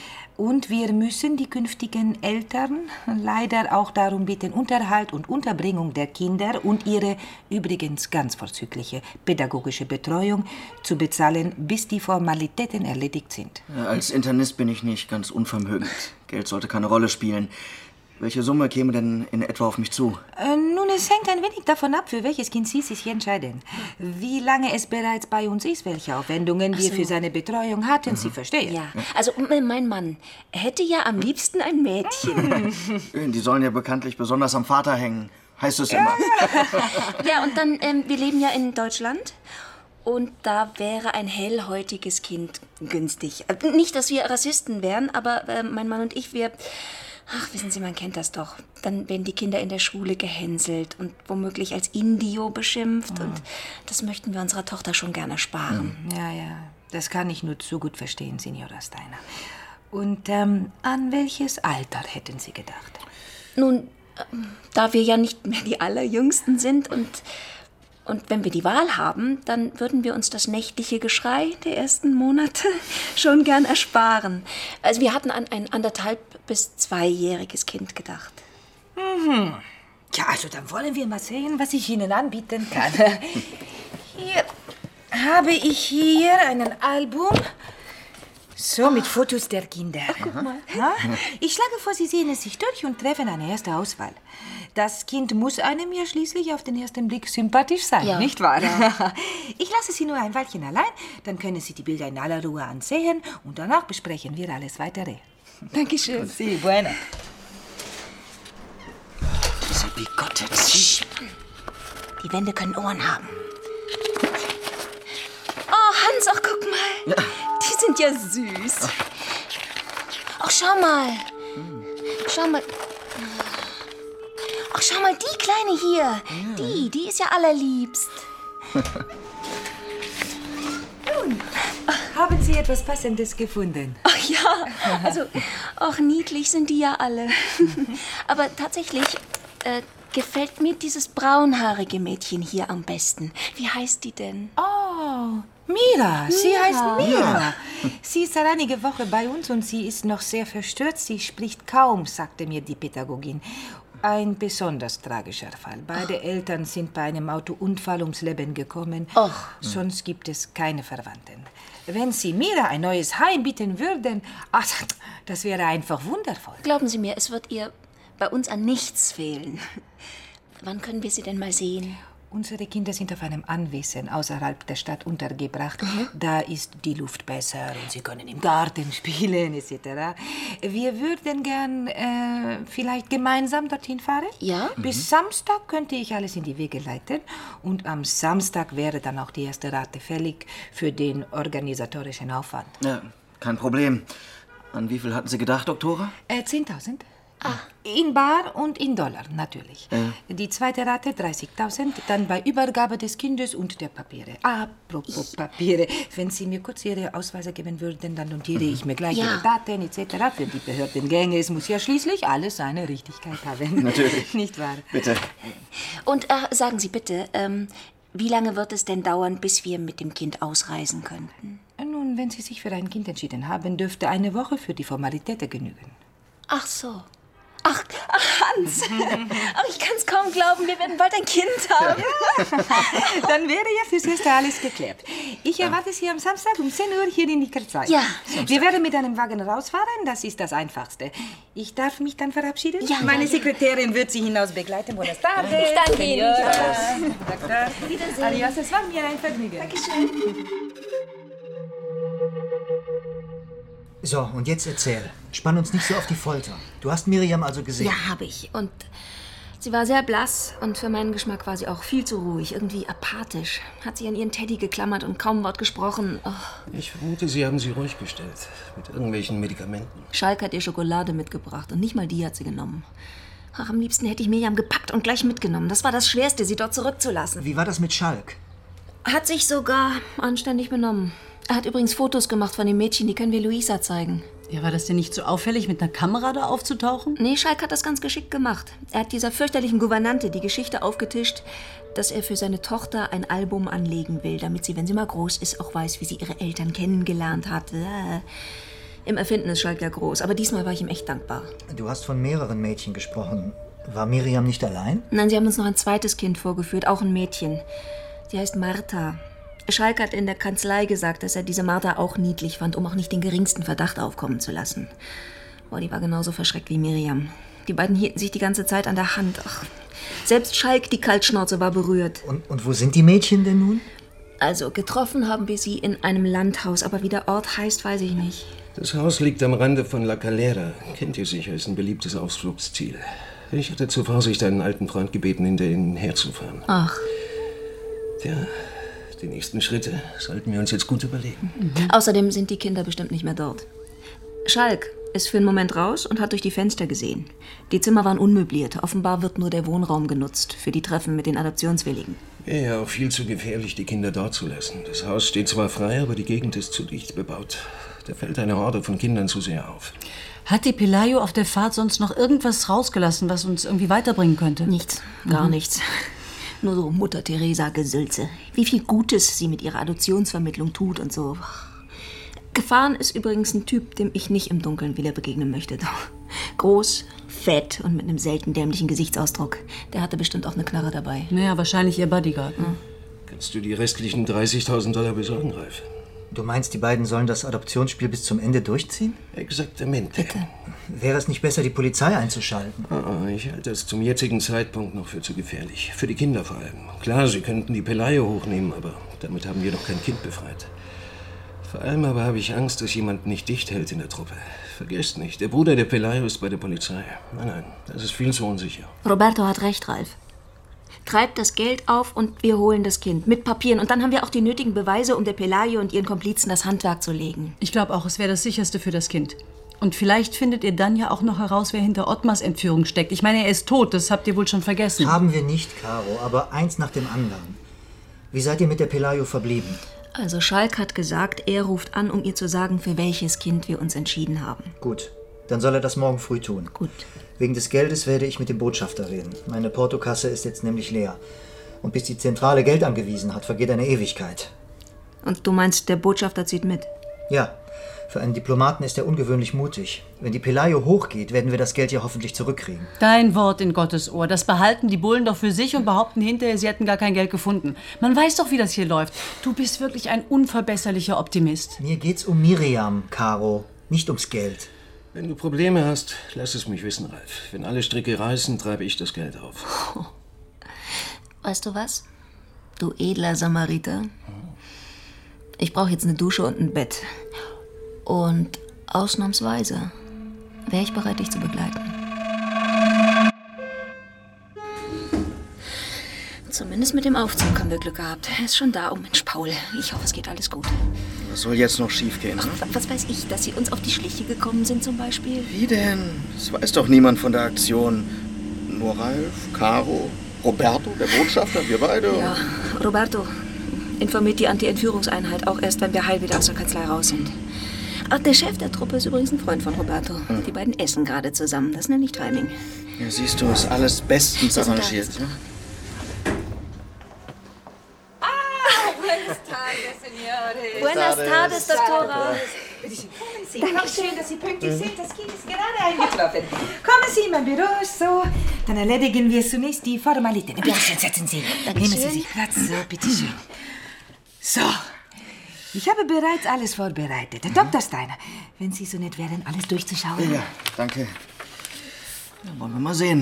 Und wir müssen die künftigen Eltern leider auch darum bitten, Unterhalt und Unterbringung der Kinder und ihre übrigens ganz vorzügliche pädagogische Betreuung zu bezahlen, bis die Formalitäten erledigt sind. Ja, als Internist bin ich nicht ganz unvermögend. Geld sollte keine Rolle spielen. Welche Summe käme denn in etwa auf mich zu? Nun, es hängt ein wenig davon ab, für welches Kind Sie sich entscheiden. Wie lange es bereits bei uns ist, welche Aufwendungen wir für seine Betreuung hatten, Sie verstehen. Ja, also mein Mann hätte ja am liebsten ein Mädchen. Die sollen ja bekanntlich besonders am Vater hängen, heißt es immer. Ja, und dann, wir leben ja in Deutschland. Und da wäre ein hellhäutiges Kind günstig. Nicht, dass wir Rassisten wären, aber mein Mann und ich, wir... Ach, wissen Sie, man kennt das doch. Dann werden die Kinder in der Schule gehänselt und womöglich als Indio beschimpft. Und das möchten wir unserer Tochter schon gerne sparen. Ja, das kann ich nur zu gut verstehen, Signora Steiner. Und an welches Alter hätten Sie gedacht? Nun, da wir ja nicht mehr die Allerjüngsten sind und wenn wir die Wahl haben, dann würden wir uns das nächtliche Geschrei der ersten Monate schon gern ersparen. Also wir hatten an ein 1,5- bis 2-jähriges Kind gedacht. Ja, also dann wollen wir mal sehen, was ich Ihnen anbieten kann. Hier habe ich hier ein Album. So, mit Fotos der Kinder. Ach, guck mal. Ja? Ich schlage vor, Sie sehen es sich durch und treffen eine erste Auswahl. Das Kind muss einem ja schließlich auf den ersten Blick sympathisch sein, Ja. nicht wahr? Ja. Ich lasse Sie nur ein Weilchen allein, dann können Sie die Bilder in aller Ruhe ansehen und danach besprechen wir alles Weitere. Dankeschön. Sí, bueno. Diese bigotte Die Wände können Ohren haben. Oh, Hans, ach, guck mal. Ja. Die sind ja süß. Ach, schau mal. Schau mal. Ach, schau mal, die Kleine hier. Ja. Die ist ja allerliebst. Nun, haben Sie etwas Passendes gefunden? Ach ja, also, ach, niedlich sind die ja alle. Aber tatsächlich, gefällt mir dieses braunhaarige Mädchen hier am besten. Wie heißt die denn? Oh, Mira. Sie heißt Mira. Sie ist seit einiger Woche bei uns und sie ist noch sehr verstört. Sie spricht kaum, sagte mir die Pädagogin. Ein besonders tragischer Fall. Beide Eltern sind bei einem Autounfall ums Leben gekommen. Sonst gibt es keine Verwandten. Wenn Sie Mira ein neues Heim bieten würden, das wäre einfach wundervoll. Glauben Sie mir, es wird ihr bei uns an nichts fehlen. Wann können wir sie denn mal sehen? Unsere Kinder sind auf einem Anwesen außerhalb der Stadt untergebracht. Da ist die Luft besser und sie können im Garten spielen etc. Wir würden gern vielleicht gemeinsam dorthin fahren. Ja? Bis Samstag könnte ich alles in die Wege leiten. Und am Samstag wäre dann auch die erste Rate fällig für den organisatorischen Aufwand. Ja, kein Problem. An wie viel hatten Sie gedacht, Doktora? 10.000. In Bar und in Dollar, natürlich. Die zweite Rate 30.000, dann bei Übergabe des Kindes und der Papiere. Apropos Papiere, wenn Sie mir kurz Ihre Ausweise geben würden, dann notiere ich mir gleich Ihre Daten etc. Für die Behördengänge. Es muss ja schließlich alles seine Richtigkeit haben. Natürlich. Nicht wahr? Bitte. Und sagen Sie bitte, wie lange wird es denn dauern, bis wir mit dem Kind ausreisen könnten? Nun, wenn Sie sich für ein Kind entschieden haben, dürfte eine Woche für die Formalitäten genügen. Ach so. Ach, Hans, ich kann es kaum glauben, wir werden bald ein Kind haben. Dann wäre ja fürs Erste alles geklärt. Ich erwarte Sie am Samstag um 10 Uhr hier in Nickerzai. Ja. Wir werden mit einem Wagen rausfahren, das ist das Einfachste. Ich darf mich dann verabschieden? Ja, Meine Sekretärin wird Sie hinaus begleiten. Buenas tardes. Ich danke Ihnen. Wiedersehen. Adios, es war mir ein Vergnügen. Dankeschön. So, und jetzt erzähl. Spann uns nicht so auf die Folter. Du hast Miriam also gesehen? Ja, habe ich. Und sie war sehr blass und für meinen Geschmack war sie auch viel zu ruhig, irgendwie apathisch. Hat sich an ihren Teddy geklammert und kaum ein Wort gesprochen. Oh. Ich vermute, Sie haben sie ruhig gestellt. Mit irgendwelchen Medikamenten. Schalk hat ihr Schokolade mitgebracht und nicht mal die hat sie genommen. Ach, am liebsten hätte ich Miriam gepackt und gleich mitgenommen. Das war das Schwerste, sie dort zurückzulassen. Wie war das mit Schalk? Hat sich sogar anständig benommen. Er hat übrigens Fotos gemacht von dem Mädchen, die können wir Luisa zeigen. Ja, war das denn nicht so auffällig, mit einer Kamera da aufzutauchen? Nee, Schalk hat das ganz geschickt gemacht. Er hat dieser fürchterlichen Gouvernante die Geschichte aufgetischt, dass er für seine Tochter ein Album anlegen will, damit sie, wenn sie mal groß ist, auch weiß, wie sie ihre Eltern kennengelernt hat. Im Erfinden ist Schalk ja groß, aber diesmal war ich ihm echt dankbar. Du hast von mehreren Mädchen gesprochen. War Miriam nicht allein? Nein, sie haben uns noch ein zweites Kind vorgeführt, auch ein Mädchen. Sie heißt Martha. Schalk hat in der Kanzlei gesagt, dass er diese Martha auch niedlich fand, um auch nicht den geringsten Verdacht aufkommen zu lassen. Boah, die war genauso verschreckt wie Miriam. Die beiden hielten sich die ganze Zeit an der Hand. Ach, selbst Schalk, die Kaltschnauze, war berührt. Und wo sind die Mädchen denn nun? Also, getroffen haben wir sie in einem Landhaus, aber wie der Ort heißt, weiß ich nicht. Das Haus liegt am Rande von La Calera. Kennt ihr sicher, ist ein beliebtes Ausflugsziel. Ich hatte zur Vorsicht einen alten Freund gebeten, hinter ihnen herzufahren. Ach. Tja, die nächsten Schritte sollten wir uns jetzt gut überlegen. Außerdem sind die Kinder bestimmt nicht mehr dort. Schalk ist für einen Moment raus und hat durch die Fenster gesehen. Die Zimmer waren unmöbliert. Offenbar wird nur der Wohnraum genutzt für die Treffen mit den Adoptionswilligen. Wäre ja auch viel zu gefährlich, die Kinder dort zu lassen. Das Haus steht zwar frei, aber die Gegend ist zu dicht bebaut. Da fällt eine Horde von Kindern zu sehr auf. Hat die Pelayo auf der Fahrt sonst noch irgendwas rausgelassen, was uns irgendwie weiterbringen könnte? Nichts, gar nichts. Nur so Mutter Teresa-Gesülze. Wie viel Gutes sie mit ihrer Adoptionsvermittlung tut und so. Gefahren ist übrigens ein Typ, dem ich nicht im Dunkeln wieder begegnen möchte. Groß, fett und mit einem selten dämlichen Gesichtsausdruck. Der hatte bestimmt auch eine Knarre dabei. Naja, wahrscheinlich ihr Bodyguard. Ne? Kannst du die restlichen $30.000 besorgen, Ralf? Du meinst, die beiden sollen das Adoptionsspiel bis zum Ende durchziehen? Exaktamente. Bitte. Wäre es nicht besser, die Polizei einzuschalten? Ich halte das zum jetzigen Zeitpunkt noch für zu gefährlich. Für die Kinder vor allem. Klar, sie könnten die Pelayo hochnehmen, aber damit haben wir noch kein Kind befreit. Vor allem aber habe ich Angst, dass jemand nicht dicht hält in der Truppe. Vergesst nicht, der Bruder der Pelayo ist bei der Polizei. Nein, das ist viel zu unsicher. Roberto hat recht, Ralf. Treibt das Geld auf und wir holen das Kind mit Papieren. Und dann haben wir auch die nötigen Beweise, um der Pelayo und ihren Komplizen das Handwerk zu legen. Ich glaube auch, es wäre das Sicherste für das Kind. Und vielleicht findet ihr dann ja auch noch heraus, wer hinter Ottmars Entführung steckt. Ich meine, er ist tot, das habt ihr wohl schon vergessen. Haben wir nicht, Caro, aber eins nach dem anderen. Wie seid ihr mit der Pelayo verblieben? Also Schalk hat gesagt, er ruft an, um ihr zu sagen, für welches Kind wir uns entschieden haben. Gut. Dann soll er das morgen früh tun. Gut. Wegen des Geldes werde ich mit dem Botschafter reden. Meine Portokasse ist jetzt nämlich leer. Und bis die Zentrale Geld angewiesen hat, vergeht eine Ewigkeit. Und du meinst, der Botschafter zieht mit? Ja, für einen Diplomaten ist er ungewöhnlich mutig. Wenn die Pelayo hochgeht, werden wir das Geld ja hoffentlich zurückkriegen. Dein Wort in Gottes Ohr. Das behalten die Bullen doch für sich und behaupten hinterher, sie hätten gar kein Geld gefunden. Man weiß doch, wie das hier läuft. Du bist wirklich ein unverbesserlicher Optimist. Mir geht's um Miriam, Caro, nicht ums Geld. Wenn du Probleme hast, lass es mich wissen, Ralf. Wenn alle Stricke reißen, treibe ich das Geld auf. Weißt du was? Du edler Samariter. Ich brauche jetzt eine Dusche und ein Bett. Und ausnahmsweise wäre ich bereit, dich zu begleiten. Zumindest mit dem Aufzug haben wir Glück gehabt. Er ist schon da. Oh Mensch, Paul, ich hoffe, es geht alles gut. Was soll jetzt noch schiefgehen? Ach, was weiß ich, dass sie uns auf die Schliche gekommen sind zum Beispiel? Wie denn? Das weiß doch niemand von der Aktion. Nur Ralf, Caro, Roberto, der Botschafter, wir beide. Ja, Roberto informiert die Anti-Entführungseinheit auch erst, wenn wir heil wieder aus der Kanzlei raus sind. Ach, der Chef der Truppe ist übrigens ein Freund von Roberto. Die beiden essen gerade zusammen. Das nenne ich Timing. Ja, siehst du, ist alles bestens arrangiert. Ja? Buenas tardes, Signore. Buenas tardes, Doktora. Danke schön, dass Sie pünktlich sind. Das Kind ist gerade eingetroffen. Kommen Sie in mein Büro, so. Dann erledigen wir zunächst die Formalitäten. Bitte schön, setzen Sie. Nehmen Sie sich Platz. So, bitteschön. So. Ich habe bereits alles vorbereitet. Dr. Steiner, wenn Sie so nett wären, alles durchzuschauen. Ja, danke. Ja, wollen wir mal sehen.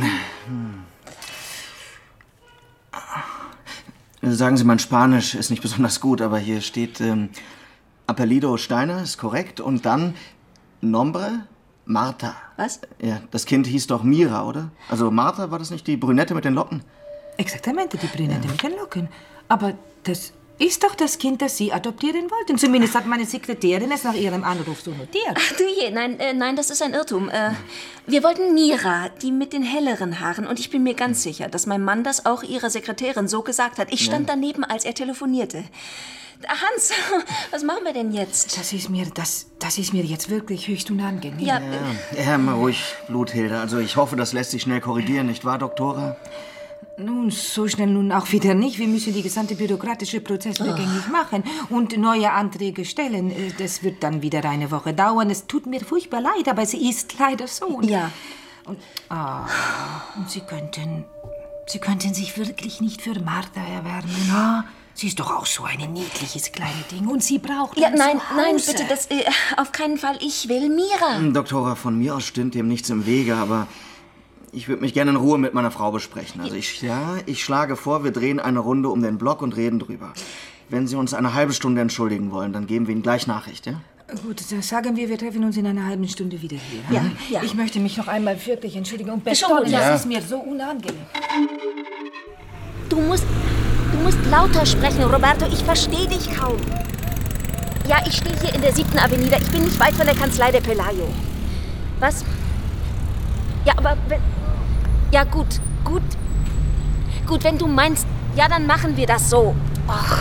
Sagen Sie, mein Spanisch ist nicht besonders gut, aber hier steht Apellido Steiner, ist korrekt. Und dann Nombre Marta. Was? Ja, das Kind hieß doch Mira, oder? Also Marta, war das nicht die Brünette mit den Locken? Exaktamente, die Brünette mit den Locken. Aber das ist doch das Kind, das Sie adoptieren wollten. Zumindest hat meine Sekretärin es nach Ihrem Anruf so notiert. Ach du je, nein, das ist ein Irrtum. Wir wollten Mira, die mit den helleren Haaren. Und ich bin mir ganz sicher, dass mein Mann das auch Ihrer Sekretärin so gesagt hat. Ich stand daneben, als er telefonierte. Hans, was machen wir denn jetzt? Das ist mir jetzt wirklich höchst unangenehm. Ja, mal ruhig, Bluthilde. Also ich hoffe, das lässt sich schnell korrigieren, nicht wahr, Doktora? Nun, so schnell nun auch wieder nicht. Wir müssen die gesamte bürokratische Prozess rückgängig machen und neue Anträge stellen. Das wird dann wieder eine Woche dauern. Es tut mir furchtbar leid, aber sie ist leider so. Ja. Und Sie könnten sich wirklich nicht für Martha erwärmen. Na? Sie ist doch auch so ein niedliches kleines Ding und sie braucht nein, bitte, das auf keinen Fall. Ich will Mira. Doktora, von mir aus stimmt dem nichts im Wege, aber ich würde mich gerne in Ruhe mit meiner Frau besprechen. Also ich schlage vor, wir drehen eine Runde um den Block und reden drüber. Wenn Sie uns eine halbe Stunde entschuldigen wollen, dann geben wir Ihnen gleich Nachricht, ja? Gut, dann sagen wir treffen uns in einer halben Stunde wieder hier. Ja. Ich möchte mich noch einmal wirklich entschuldigen und betonen, das ist mir so unangenehm. Du musst lauter sprechen, Roberto. Ich verstehe dich kaum. Ja, ich stehe hier in der 7. Avenida. Ich bin nicht weit von der Kanzlei der Pelayo. Was? Ja, aber wenn... Ja, gut, wenn du meinst, ja, dann machen wir das so. Och.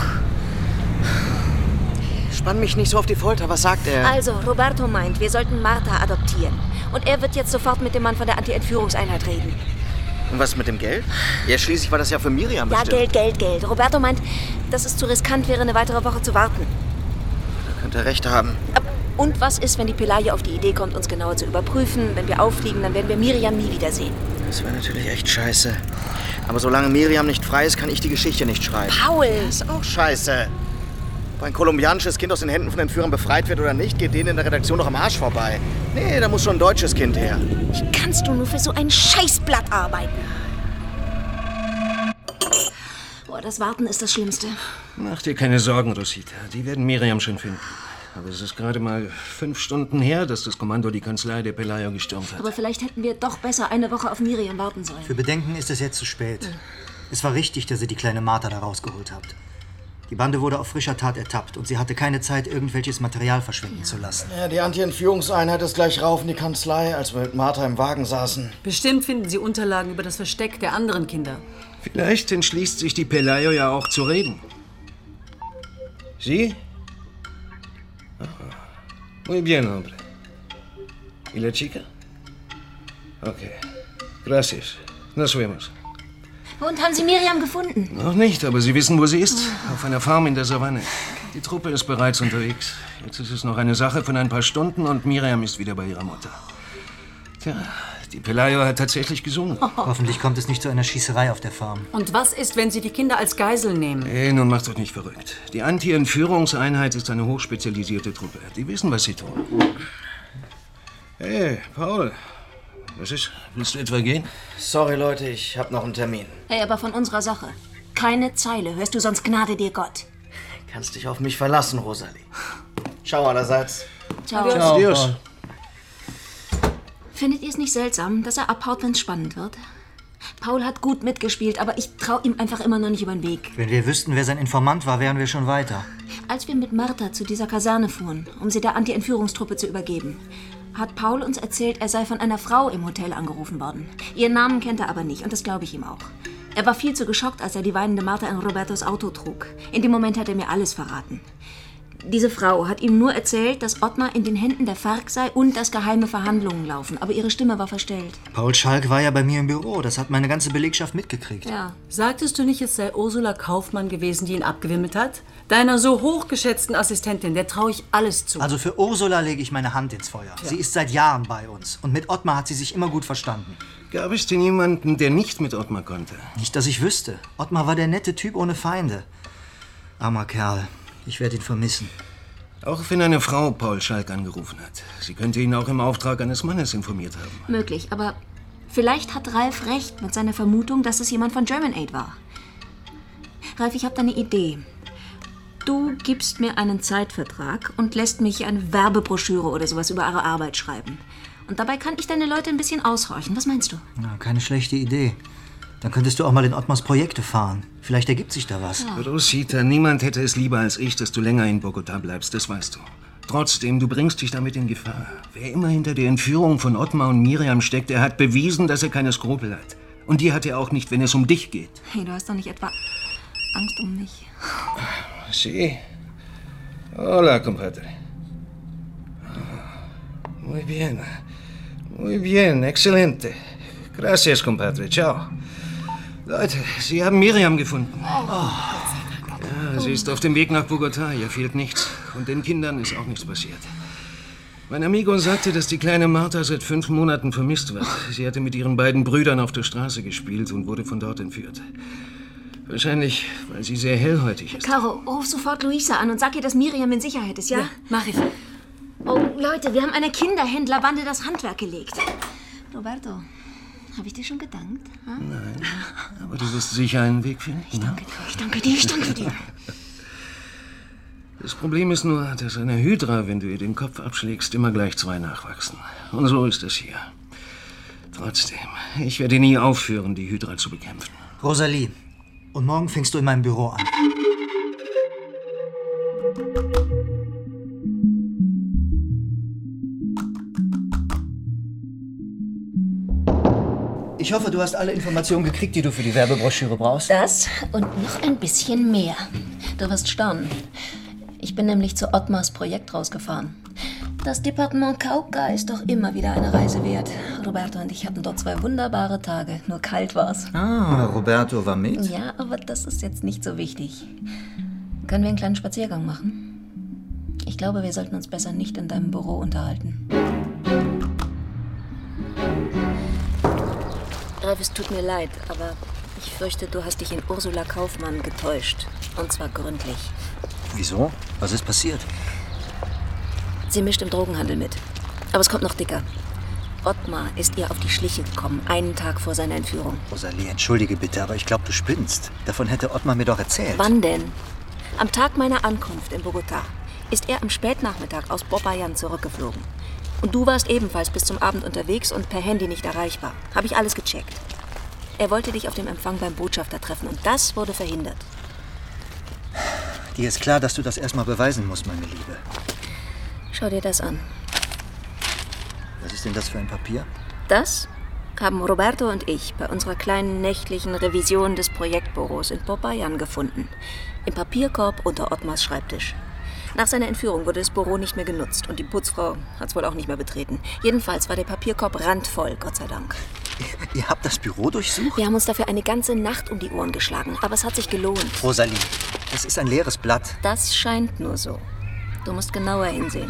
Spann mich nicht so auf die Folter, was sagt er? Also, Roberto meint, wir sollten Martha adoptieren. Und er wird jetzt sofort mit dem Mann von der Anti-Entführungseinheit reden. Und was mit dem Geld? Ja, schließlich war das ja für Miriam bestimmt. Ja, Geld. Roberto meint, dass es zu riskant wäre, eine weitere Woche zu warten. Da könnte er recht haben. Und was ist, wenn die Pelayo auf die Idee kommt, uns genauer zu überprüfen? Wenn wir auffliegen, dann werden wir Miriam nie wiedersehen. Das wäre natürlich echt scheiße. Aber solange Miriam nicht frei ist, kann ich die Geschichte nicht schreiben. Paul! Das ist auch scheiße. Ob ein kolumbianisches Kind aus den Händen von Entführern befreit wird oder nicht, geht denen in der Redaktion doch am Arsch vorbei. Nee, da muss schon ein deutsches Kind her. Wie kannst du nur für so ein Scheißblatt arbeiten? Boah, das Warten ist das Schlimmste. Mach dir keine Sorgen, Rosita. Die werden Miriam schon finden. Aber es ist gerade mal 5 Stunden her, dass das Kommando die Kanzlei der Pelayo gestürmt hat. Aber vielleicht hätten wir doch besser eine Woche auf Miriam warten sollen. Für Bedenken ist es jetzt zu spät. Es war richtig, dass ihr die kleine Martha da rausgeholt habt. Die Bande wurde auf frischer Tat ertappt und sie hatte keine Zeit, irgendwelches Material verschwinden zu lassen. Ja, die Anti-Entführungseinheit ist gleich rauf in die Kanzlei, als wir mit Martha im Wagen saßen. Bestimmt finden Sie Unterlagen über das Versteck der anderen Kinder. Vielleicht entschließt sich die Pelayo ja auch zu reden. Sie? Muy bien, hombre. ¿Y la chica? Okay. Gracias. Nos vemos. Und haben Sie Miriam gefunden? Noch nicht, aber Sie wissen, wo sie ist. Auf einer Farm in der Savanne. Die Truppe ist bereits unterwegs. Jetzt ist es noch eine Sache von ein paar Stunden und Miriam ist wieder bei ihrer Mutter. Tja, die Pelayo hat tatsächlich gesungen. Hoffentlich kommt es nicht zu einer Schießerei auf der Farm. Und was ist, wenn Sie die Kinder als Geisel nehmen? Hey, nun macht doch nicht verrückt. Die Anti-Entführungseinheit ist eine hochspezialisierte Truppe. Die wissen, was sie tun. Hey, Paul. Was ist? Willst du etwa gehen? Sorry, Leute, ich hab noch einen Termin. Hey, aber von unserer Sache. Keine Zeile. Hörst du, sonst gnade dir Gott. Kannst dich auf mich verlassen, Rosalie. Ciao allerseits. Ciao. Ciao. Adios. Findet ihr es nicht seltsam, dass er abhaut, wenn es spannend wird? Paul hat gut mitgespielt, aber ich traue ihm einfach immer noch nicht über den Weg. Wenn wir wüssten, wer sein Informant war, wären wir schon weiter. Als wir mit Martha zu dieser Kaserne fuhren, um sie der Anti-Entführungstruppe zu übergeben, hat Paul uns erzählt, er sei von einer Frau im Hotel angerufen worden. Ihren Namen kennt er aber nicht und das glaube ich ihm auch. Er war viel zu geschockt, als er die weinende Martha in Robertos Auto trug. In dem Moment hat er mir alles verraten. Diese Frau hat ihm nur erzählt, dass Ottmar in den Händen der FARC sei und dass geheime Verhandlungen laufen. Aber ihre Stimme war verstellt. Paul Schalk war ja bei mir im Büro. Das hat meine ganze Belegschaft mitgekriegt. Ja. Sagtest du nicht, es sei Ursula Kaufmann gewesen, die ihn abgewimmelt hat? Deiner so hochgeschätzten Assistentin, der traue ich alles zu. Also für Ursula lege ich meine Hand ins Feuer. Ja. Sie ist seit Jahren bei uns. Und mit Ottmar hat sie sich immer gut verstanden. Gab es denn jemanden, der nicht mit Ottmar konnte? Nicht, dass ich wüsste. Ottmar war der nette Typ ohne Feinde. Armer Kerl. Ich werde ihn vermissen. Auch wenn eine Frau Paul Schalk angerufen hat. Sie könnte ihn auch im Auftrag eines Mannes informiert haben. Möglich, aber vielleicht hat Ralf recht mit seiner Vermutung, dass es jemand von German Aid war. Ralf, ich habe da eine Idee. Du gibst mir einen Zeitvertrag und lässt mich eine Werbebroschüre oder sowas über eure Arbeit schreiben. Und dabei kann ich deine Leute ein bisschen aushorchen. Was meinst du? Ja, keine schlechte Idee. Dann könntest du auch mal in Ottmars Projekte fahren. Vielleicht ergibt sich da was. Ja. Rosita, niemand hätte es lieber als ich, dass du länger in Bogotá bleibst, das weißt du. Trotzdem, du bringst dich damit in Gefahr. Wer immer hinter der Entführung von Ottmar und Miriam steckt, der hat bewiesen, dass er keine Skrupel hat. Und die hat er auch nicht, wenn es um dich geht. Hey, du hast doch nicht etwa Angst um mich. Sí. Hola, compadre. Muy bien. Muy bien, excelente. Gracias, compadre. Ciao. Leute, Sie haben Miriam gefunden. Ja, sie ist auf dem Weg nach Bogotá. Ihr fehlt nichts. Und den Kindern ist auch nichts passiert. Mein Amigo sagte, dass die kleine Martha seit 5 Monaten vermisst wird. Sie hatte mit ihren beiden Brüdern auf der Straße gespielt und wurde von dort entführt. Wahrscheinlich, weil sie sehr hellhäutig ist. Caro, ruf sofort Luisa an und sag ihr, dass Miriam in Sicherheit ist, ja? Ja, mach ich. Oh, Leute, wir haben einer Kinderhändlerbande das Handwerk gelegt. Roberto, habe ich dir schon gedankt? Ha? Nein, aber du wirst sicher einen Weg finden. Ich danke dir, ich danke dir, ich danke dir. Das Problem ist nur, dass eine Hydra, wenn du ihr den Kopf abschlägst, immer gleich 2 nachwachsen. Und so ist es hier. Trotzdem, ich werde nie aufhören, die Hydra zu bekämpfen. Rosalie, und morgen fängst du in meinem Büro an. Ich hoffe, du hast alle Informationen gekriegt, die du für die Werbebroschüre brauchst. Das und noch ein bisschen mehr. Du wirst staunen. Ich bin nämlich zu Ottmars Projekt rausgefahren. Das Departement Cauca ist doch immer wieder eine Reise wert. Roberto und ich hatten dort 2 wunderbare Tage. Nur kalt war's. Ah, Roberto war mit? Ja, aber das ist jetzt nicht so wichtig. Können wir einen kleinen Spaziergang machen? Ich glaube, wir sollten uns besser nicht in deinem Büro unterhalten. Ralf, es tut mir leid, aber ich fürchte, du hast dich in Ursula Kaufmann getäuscht. Und zwar gründlich. Wieso? Was ist passiert? Sie mischt im Drogenhandel mit. Aber es kommt noch dicker. Ottmar ist ihr auf die Schliche gekommen, einen Tag vor seiner Entführung. Rosalie, entschuldige bitte, aber ich glaube, du spinnst. Davon hätte Ottmar mir doch erzählt. Wann denn? Am Tag meiner Ankunft in Bogotá ist er am Spätnachmittag aus Popayan zurückgeflogen. Und du warst ebenfalls bis zum Abend unterwegs und per Handy nicht erreichbar. Habe ich alles gecheckt. Er wollte dich auf dem Empfang beim Botschafter treffen und das wurde verhindert. Dir ist klar, dass du das erstmal beweisen musst, meine Liebe. Schau dir das an. Was ist denn das für ein Papier? Das haben Roberto und ich bei unserer kleinen nächtlichen Revision des Projektbüros in Popayan gefunden. Im Papierkorb unter Ottmars Schreibtisch. Nach seiner Entführung wurde das Büro nicht mehr genutzt und die Putzfrau hat es wohl auch nicht mehr betreten. Jedenfalls war der Papierkorb randvoll, Gott sei Dank. Ihr habt das Büro durchsucht? Wir haben uns dafür eine ganze Nacht um die Ohren geschlagen, aber es hat sich gelohnt. Rosalie, das ist ein leeres Blatt. Das scheint nur so. Du musst genauer hinsehen.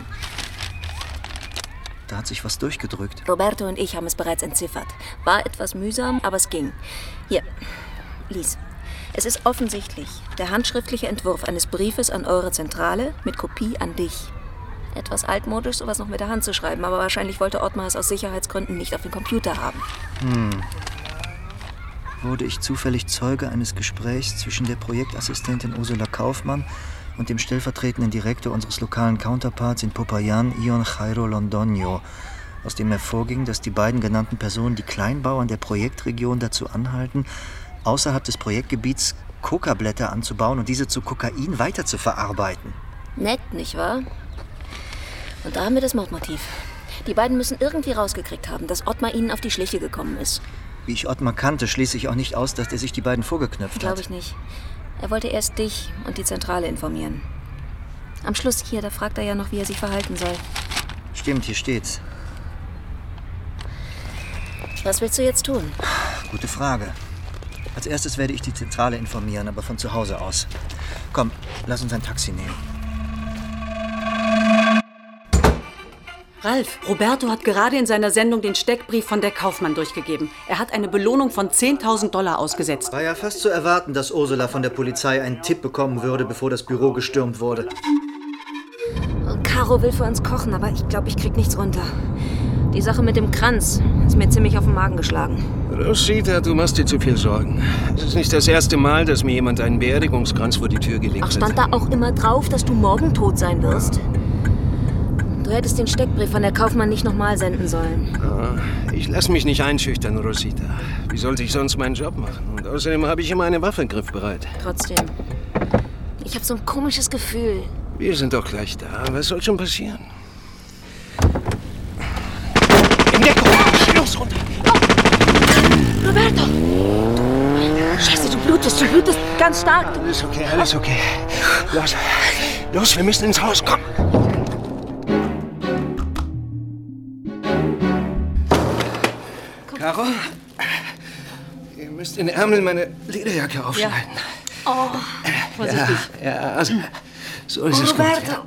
Da hat sich was durchgedrückt. Roberto und ich haben es bereits entziffert. War etwas mühsam, aber es ging. Hier, lies. Es ist offensichtlich der handschriftliche Entwurf eines Briefes an eure Zentrale mit Kopie an dich. Etwas altmodisch, sowas noch mit der Hand zu schreiben, aber wahrscheinlich wollte Ottmar es aus Sicherheitsgründen nicht auf dem Computer haben. Wurde ich zufällig Zeuge eines Gesprächs zwischen der Projektassistentin Ursula Kaufmann und dem stellvertretenden Direktor unseres lokalen Counterparts in Popayan, Ion Jairo Londoño, aus dem hervorging, dass die beiden genannten Personen die Kleinbauern der Projektregion dazu anhalten, außerhalb des Projektgebiets Kokablätter anzubauen und diese zu Kokain weiterzuverarbeiten. Nett, nicht wahr? Und da haben wir das Mordmotiv. Die beiden müssen irgendwie rausgekriegt haben, dass Ottmar ihnen auf die Schliche gekommen ist. Wie ich Ottmar kannte, schließe ich auch nicht aus, dass er sich die beiden vorgeknöpft hat. Glaube ich nicht. Er wollte erst dich und die Zentrale informieren. Am Schluss hier, da fragt er ja noch, wie er sich verhalten soll. Stimmt, hier steht's. Was willst du jetzt tun? Gute Frage. Als erstes werde ich die Zentrale informieren, aber von zu Hause aus. Komm, lass uns ein Taxi nehmen. Ralf, Roberto hat gerade in seiner Sendung den Steckbrief von der Kaufmann durchgegeben. Er hat eine Belohnung von $10.000 ausgesetzt. War ja fast zu erwarten, dass Ursula von der Polizei einen Tipp bekommen würde, bevor das Büro gestürmt wurde. Caro will für uns kochen, aber ich glaube, ich krieg nichts runter. Die Sache mit dem Kranz ist mir ziemlich auf den Magen geschlagen. Rosita, du machst dir zu viel Sorgen. Es ist nicht das erste Mal, dass mir jemand einen Beerdigungskranz vor die Tür gelegt hat. Ach, stand da auch immer drauf, dass du morgen tot sein wirst? Du hättest den Steckbrief von der Kaufmann nicht nochmal senden sollen. Ich lass mich nicht einschüchtern, Rosita. Wie sollte ich sonst meinen Job machen? Und außerdem habe ich immer eine Waffe griffbereit. Trotzdem. Ich habe so ein komisches Gefühl. Wir sind doch gleich da. Was soll schon passieren? In Deckung! Los runter! Oh. Roberto! Scheiße, du blutest ganz stark. Alles okay. Los, wir müssen ins Haus, komm! Caro, ihr müsst in den Ärmel meine Lederjacke aufschneiden. Ja. Oh, vorsichtig. Ja, also, so ist es gut. Roberto!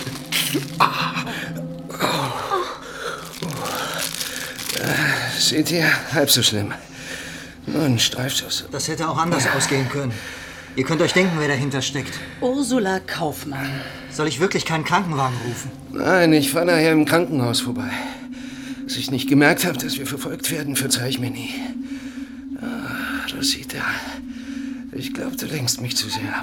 Seht ihr, halb so schlimm. Nur ein Streifschuss. Das hätte auch anders ausgehen können. Ihr könnt euch denken, wer dahinter steckt. Ursula Kaufmann. Soll ich wirklich keinen Krankenwagen rufen? Nein, ich fahre nachher im Krankenhaus vorbei. Dass ich nicht gemerkt habe, dass wir verfolgt werden, verzeih ich mir nie. Rosita, ich glaube, du lenkst mich zu sehr ab.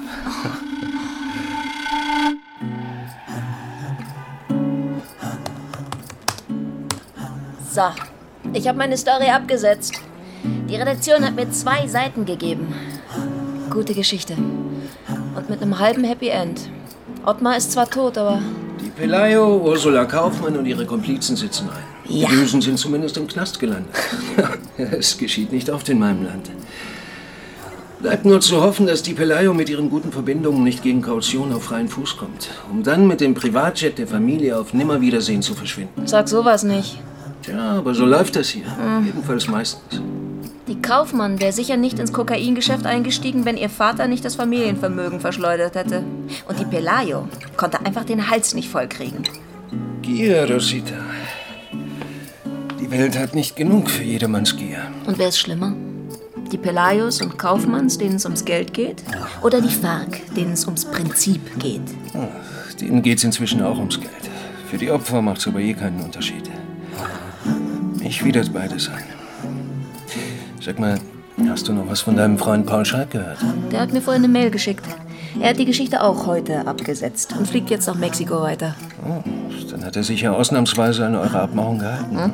So, ich habe meine Story abgesetzt. Die Redaktion hat mir 2 Seiten gegeben. Gute Geschichte. Und mit einem halben Happy End. Ottmar ist zwar tot, aber... Die Pelayo, Ursula Kaufmann und ihre Komplizen sitzen ein. Ja. Die Bösen sind zumindest im Knast gelandet. Es geschieht nicht oft in meinem Land. Bleibt nur zu hoffen, dass die Pelayo mit ihren guten Verbindungen nicht gegen Kaution auf freien Fuß kommt, um dann mit dem Privatjet der Familie auf Nimmerwiedersehen zu verschwinden. Sag sowas nicht. Tja, aber so läuft das hier. Jedenfalls meistens. Die Kaufmann wäre sicher nicht ins Kokaingeschäft eingestiegen, wenn ihr Vater nicht das Familienvermögen verschleudert hätte. Und die Pelayo konnte einfach den Hals nicht vollkriegen. Gier, Rosita. Die Welt hat nicht genug für jedermanns Gier. Und wer ist schlimmer? Die Pelayos und Kaufmanns, denen es ums Geld geht? Oder die FARC, denen es ums Prinzip geht? Ach, denen geht's inzwischen auch ums Geld. Für die Opfer macht's aber keinen Unterschied. Mich widert beides an. Sag mal, hast du noch was von deinem Freund Paul Schalk gehört? Der hat mir vorhin eine Mail geschickt. Er hat die Geschichte auch heute abgesetzt und fliegt jetzt nach Mexiko weiter. Oh, dann hat er sich ja ausnahmsweise an eure Abmachung gehalten.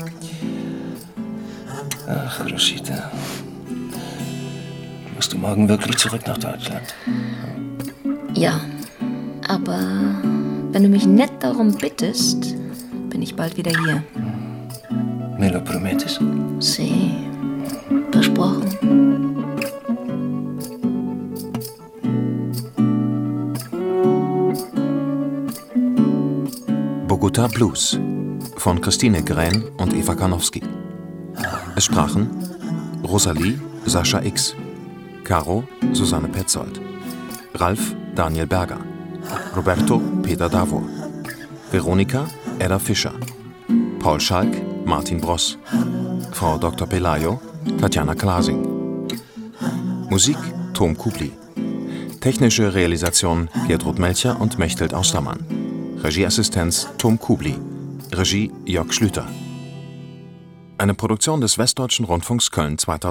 Ach, Rosita. Musst du morgen wirklich zurück nach Deutschland? Ja, aber wenn du mich nett darum bittest, bin ich bald wieder hier. Me lo prometes? Sí. Versprochen. Buta Blues von Christine Grähn und Eva Karnowski. Es sprachen Rosalie Sascha X, Caro Susanne Petzold, Ralf Daniel Berger, Roberto Peter Davor, Veronika Edda Fischer, Paul Schalk Martin Bross, Frau Dr. Pelayo Tatjana Klasing. Musik Tom Kubli. Technische Realisation Gertrud Melcher und Mechthild Austermann. Regieassistenz Tom Kubli. Regie Jörg Schlüter. Eine Produktion des Westdeutschen Rundfunks Köln 2000.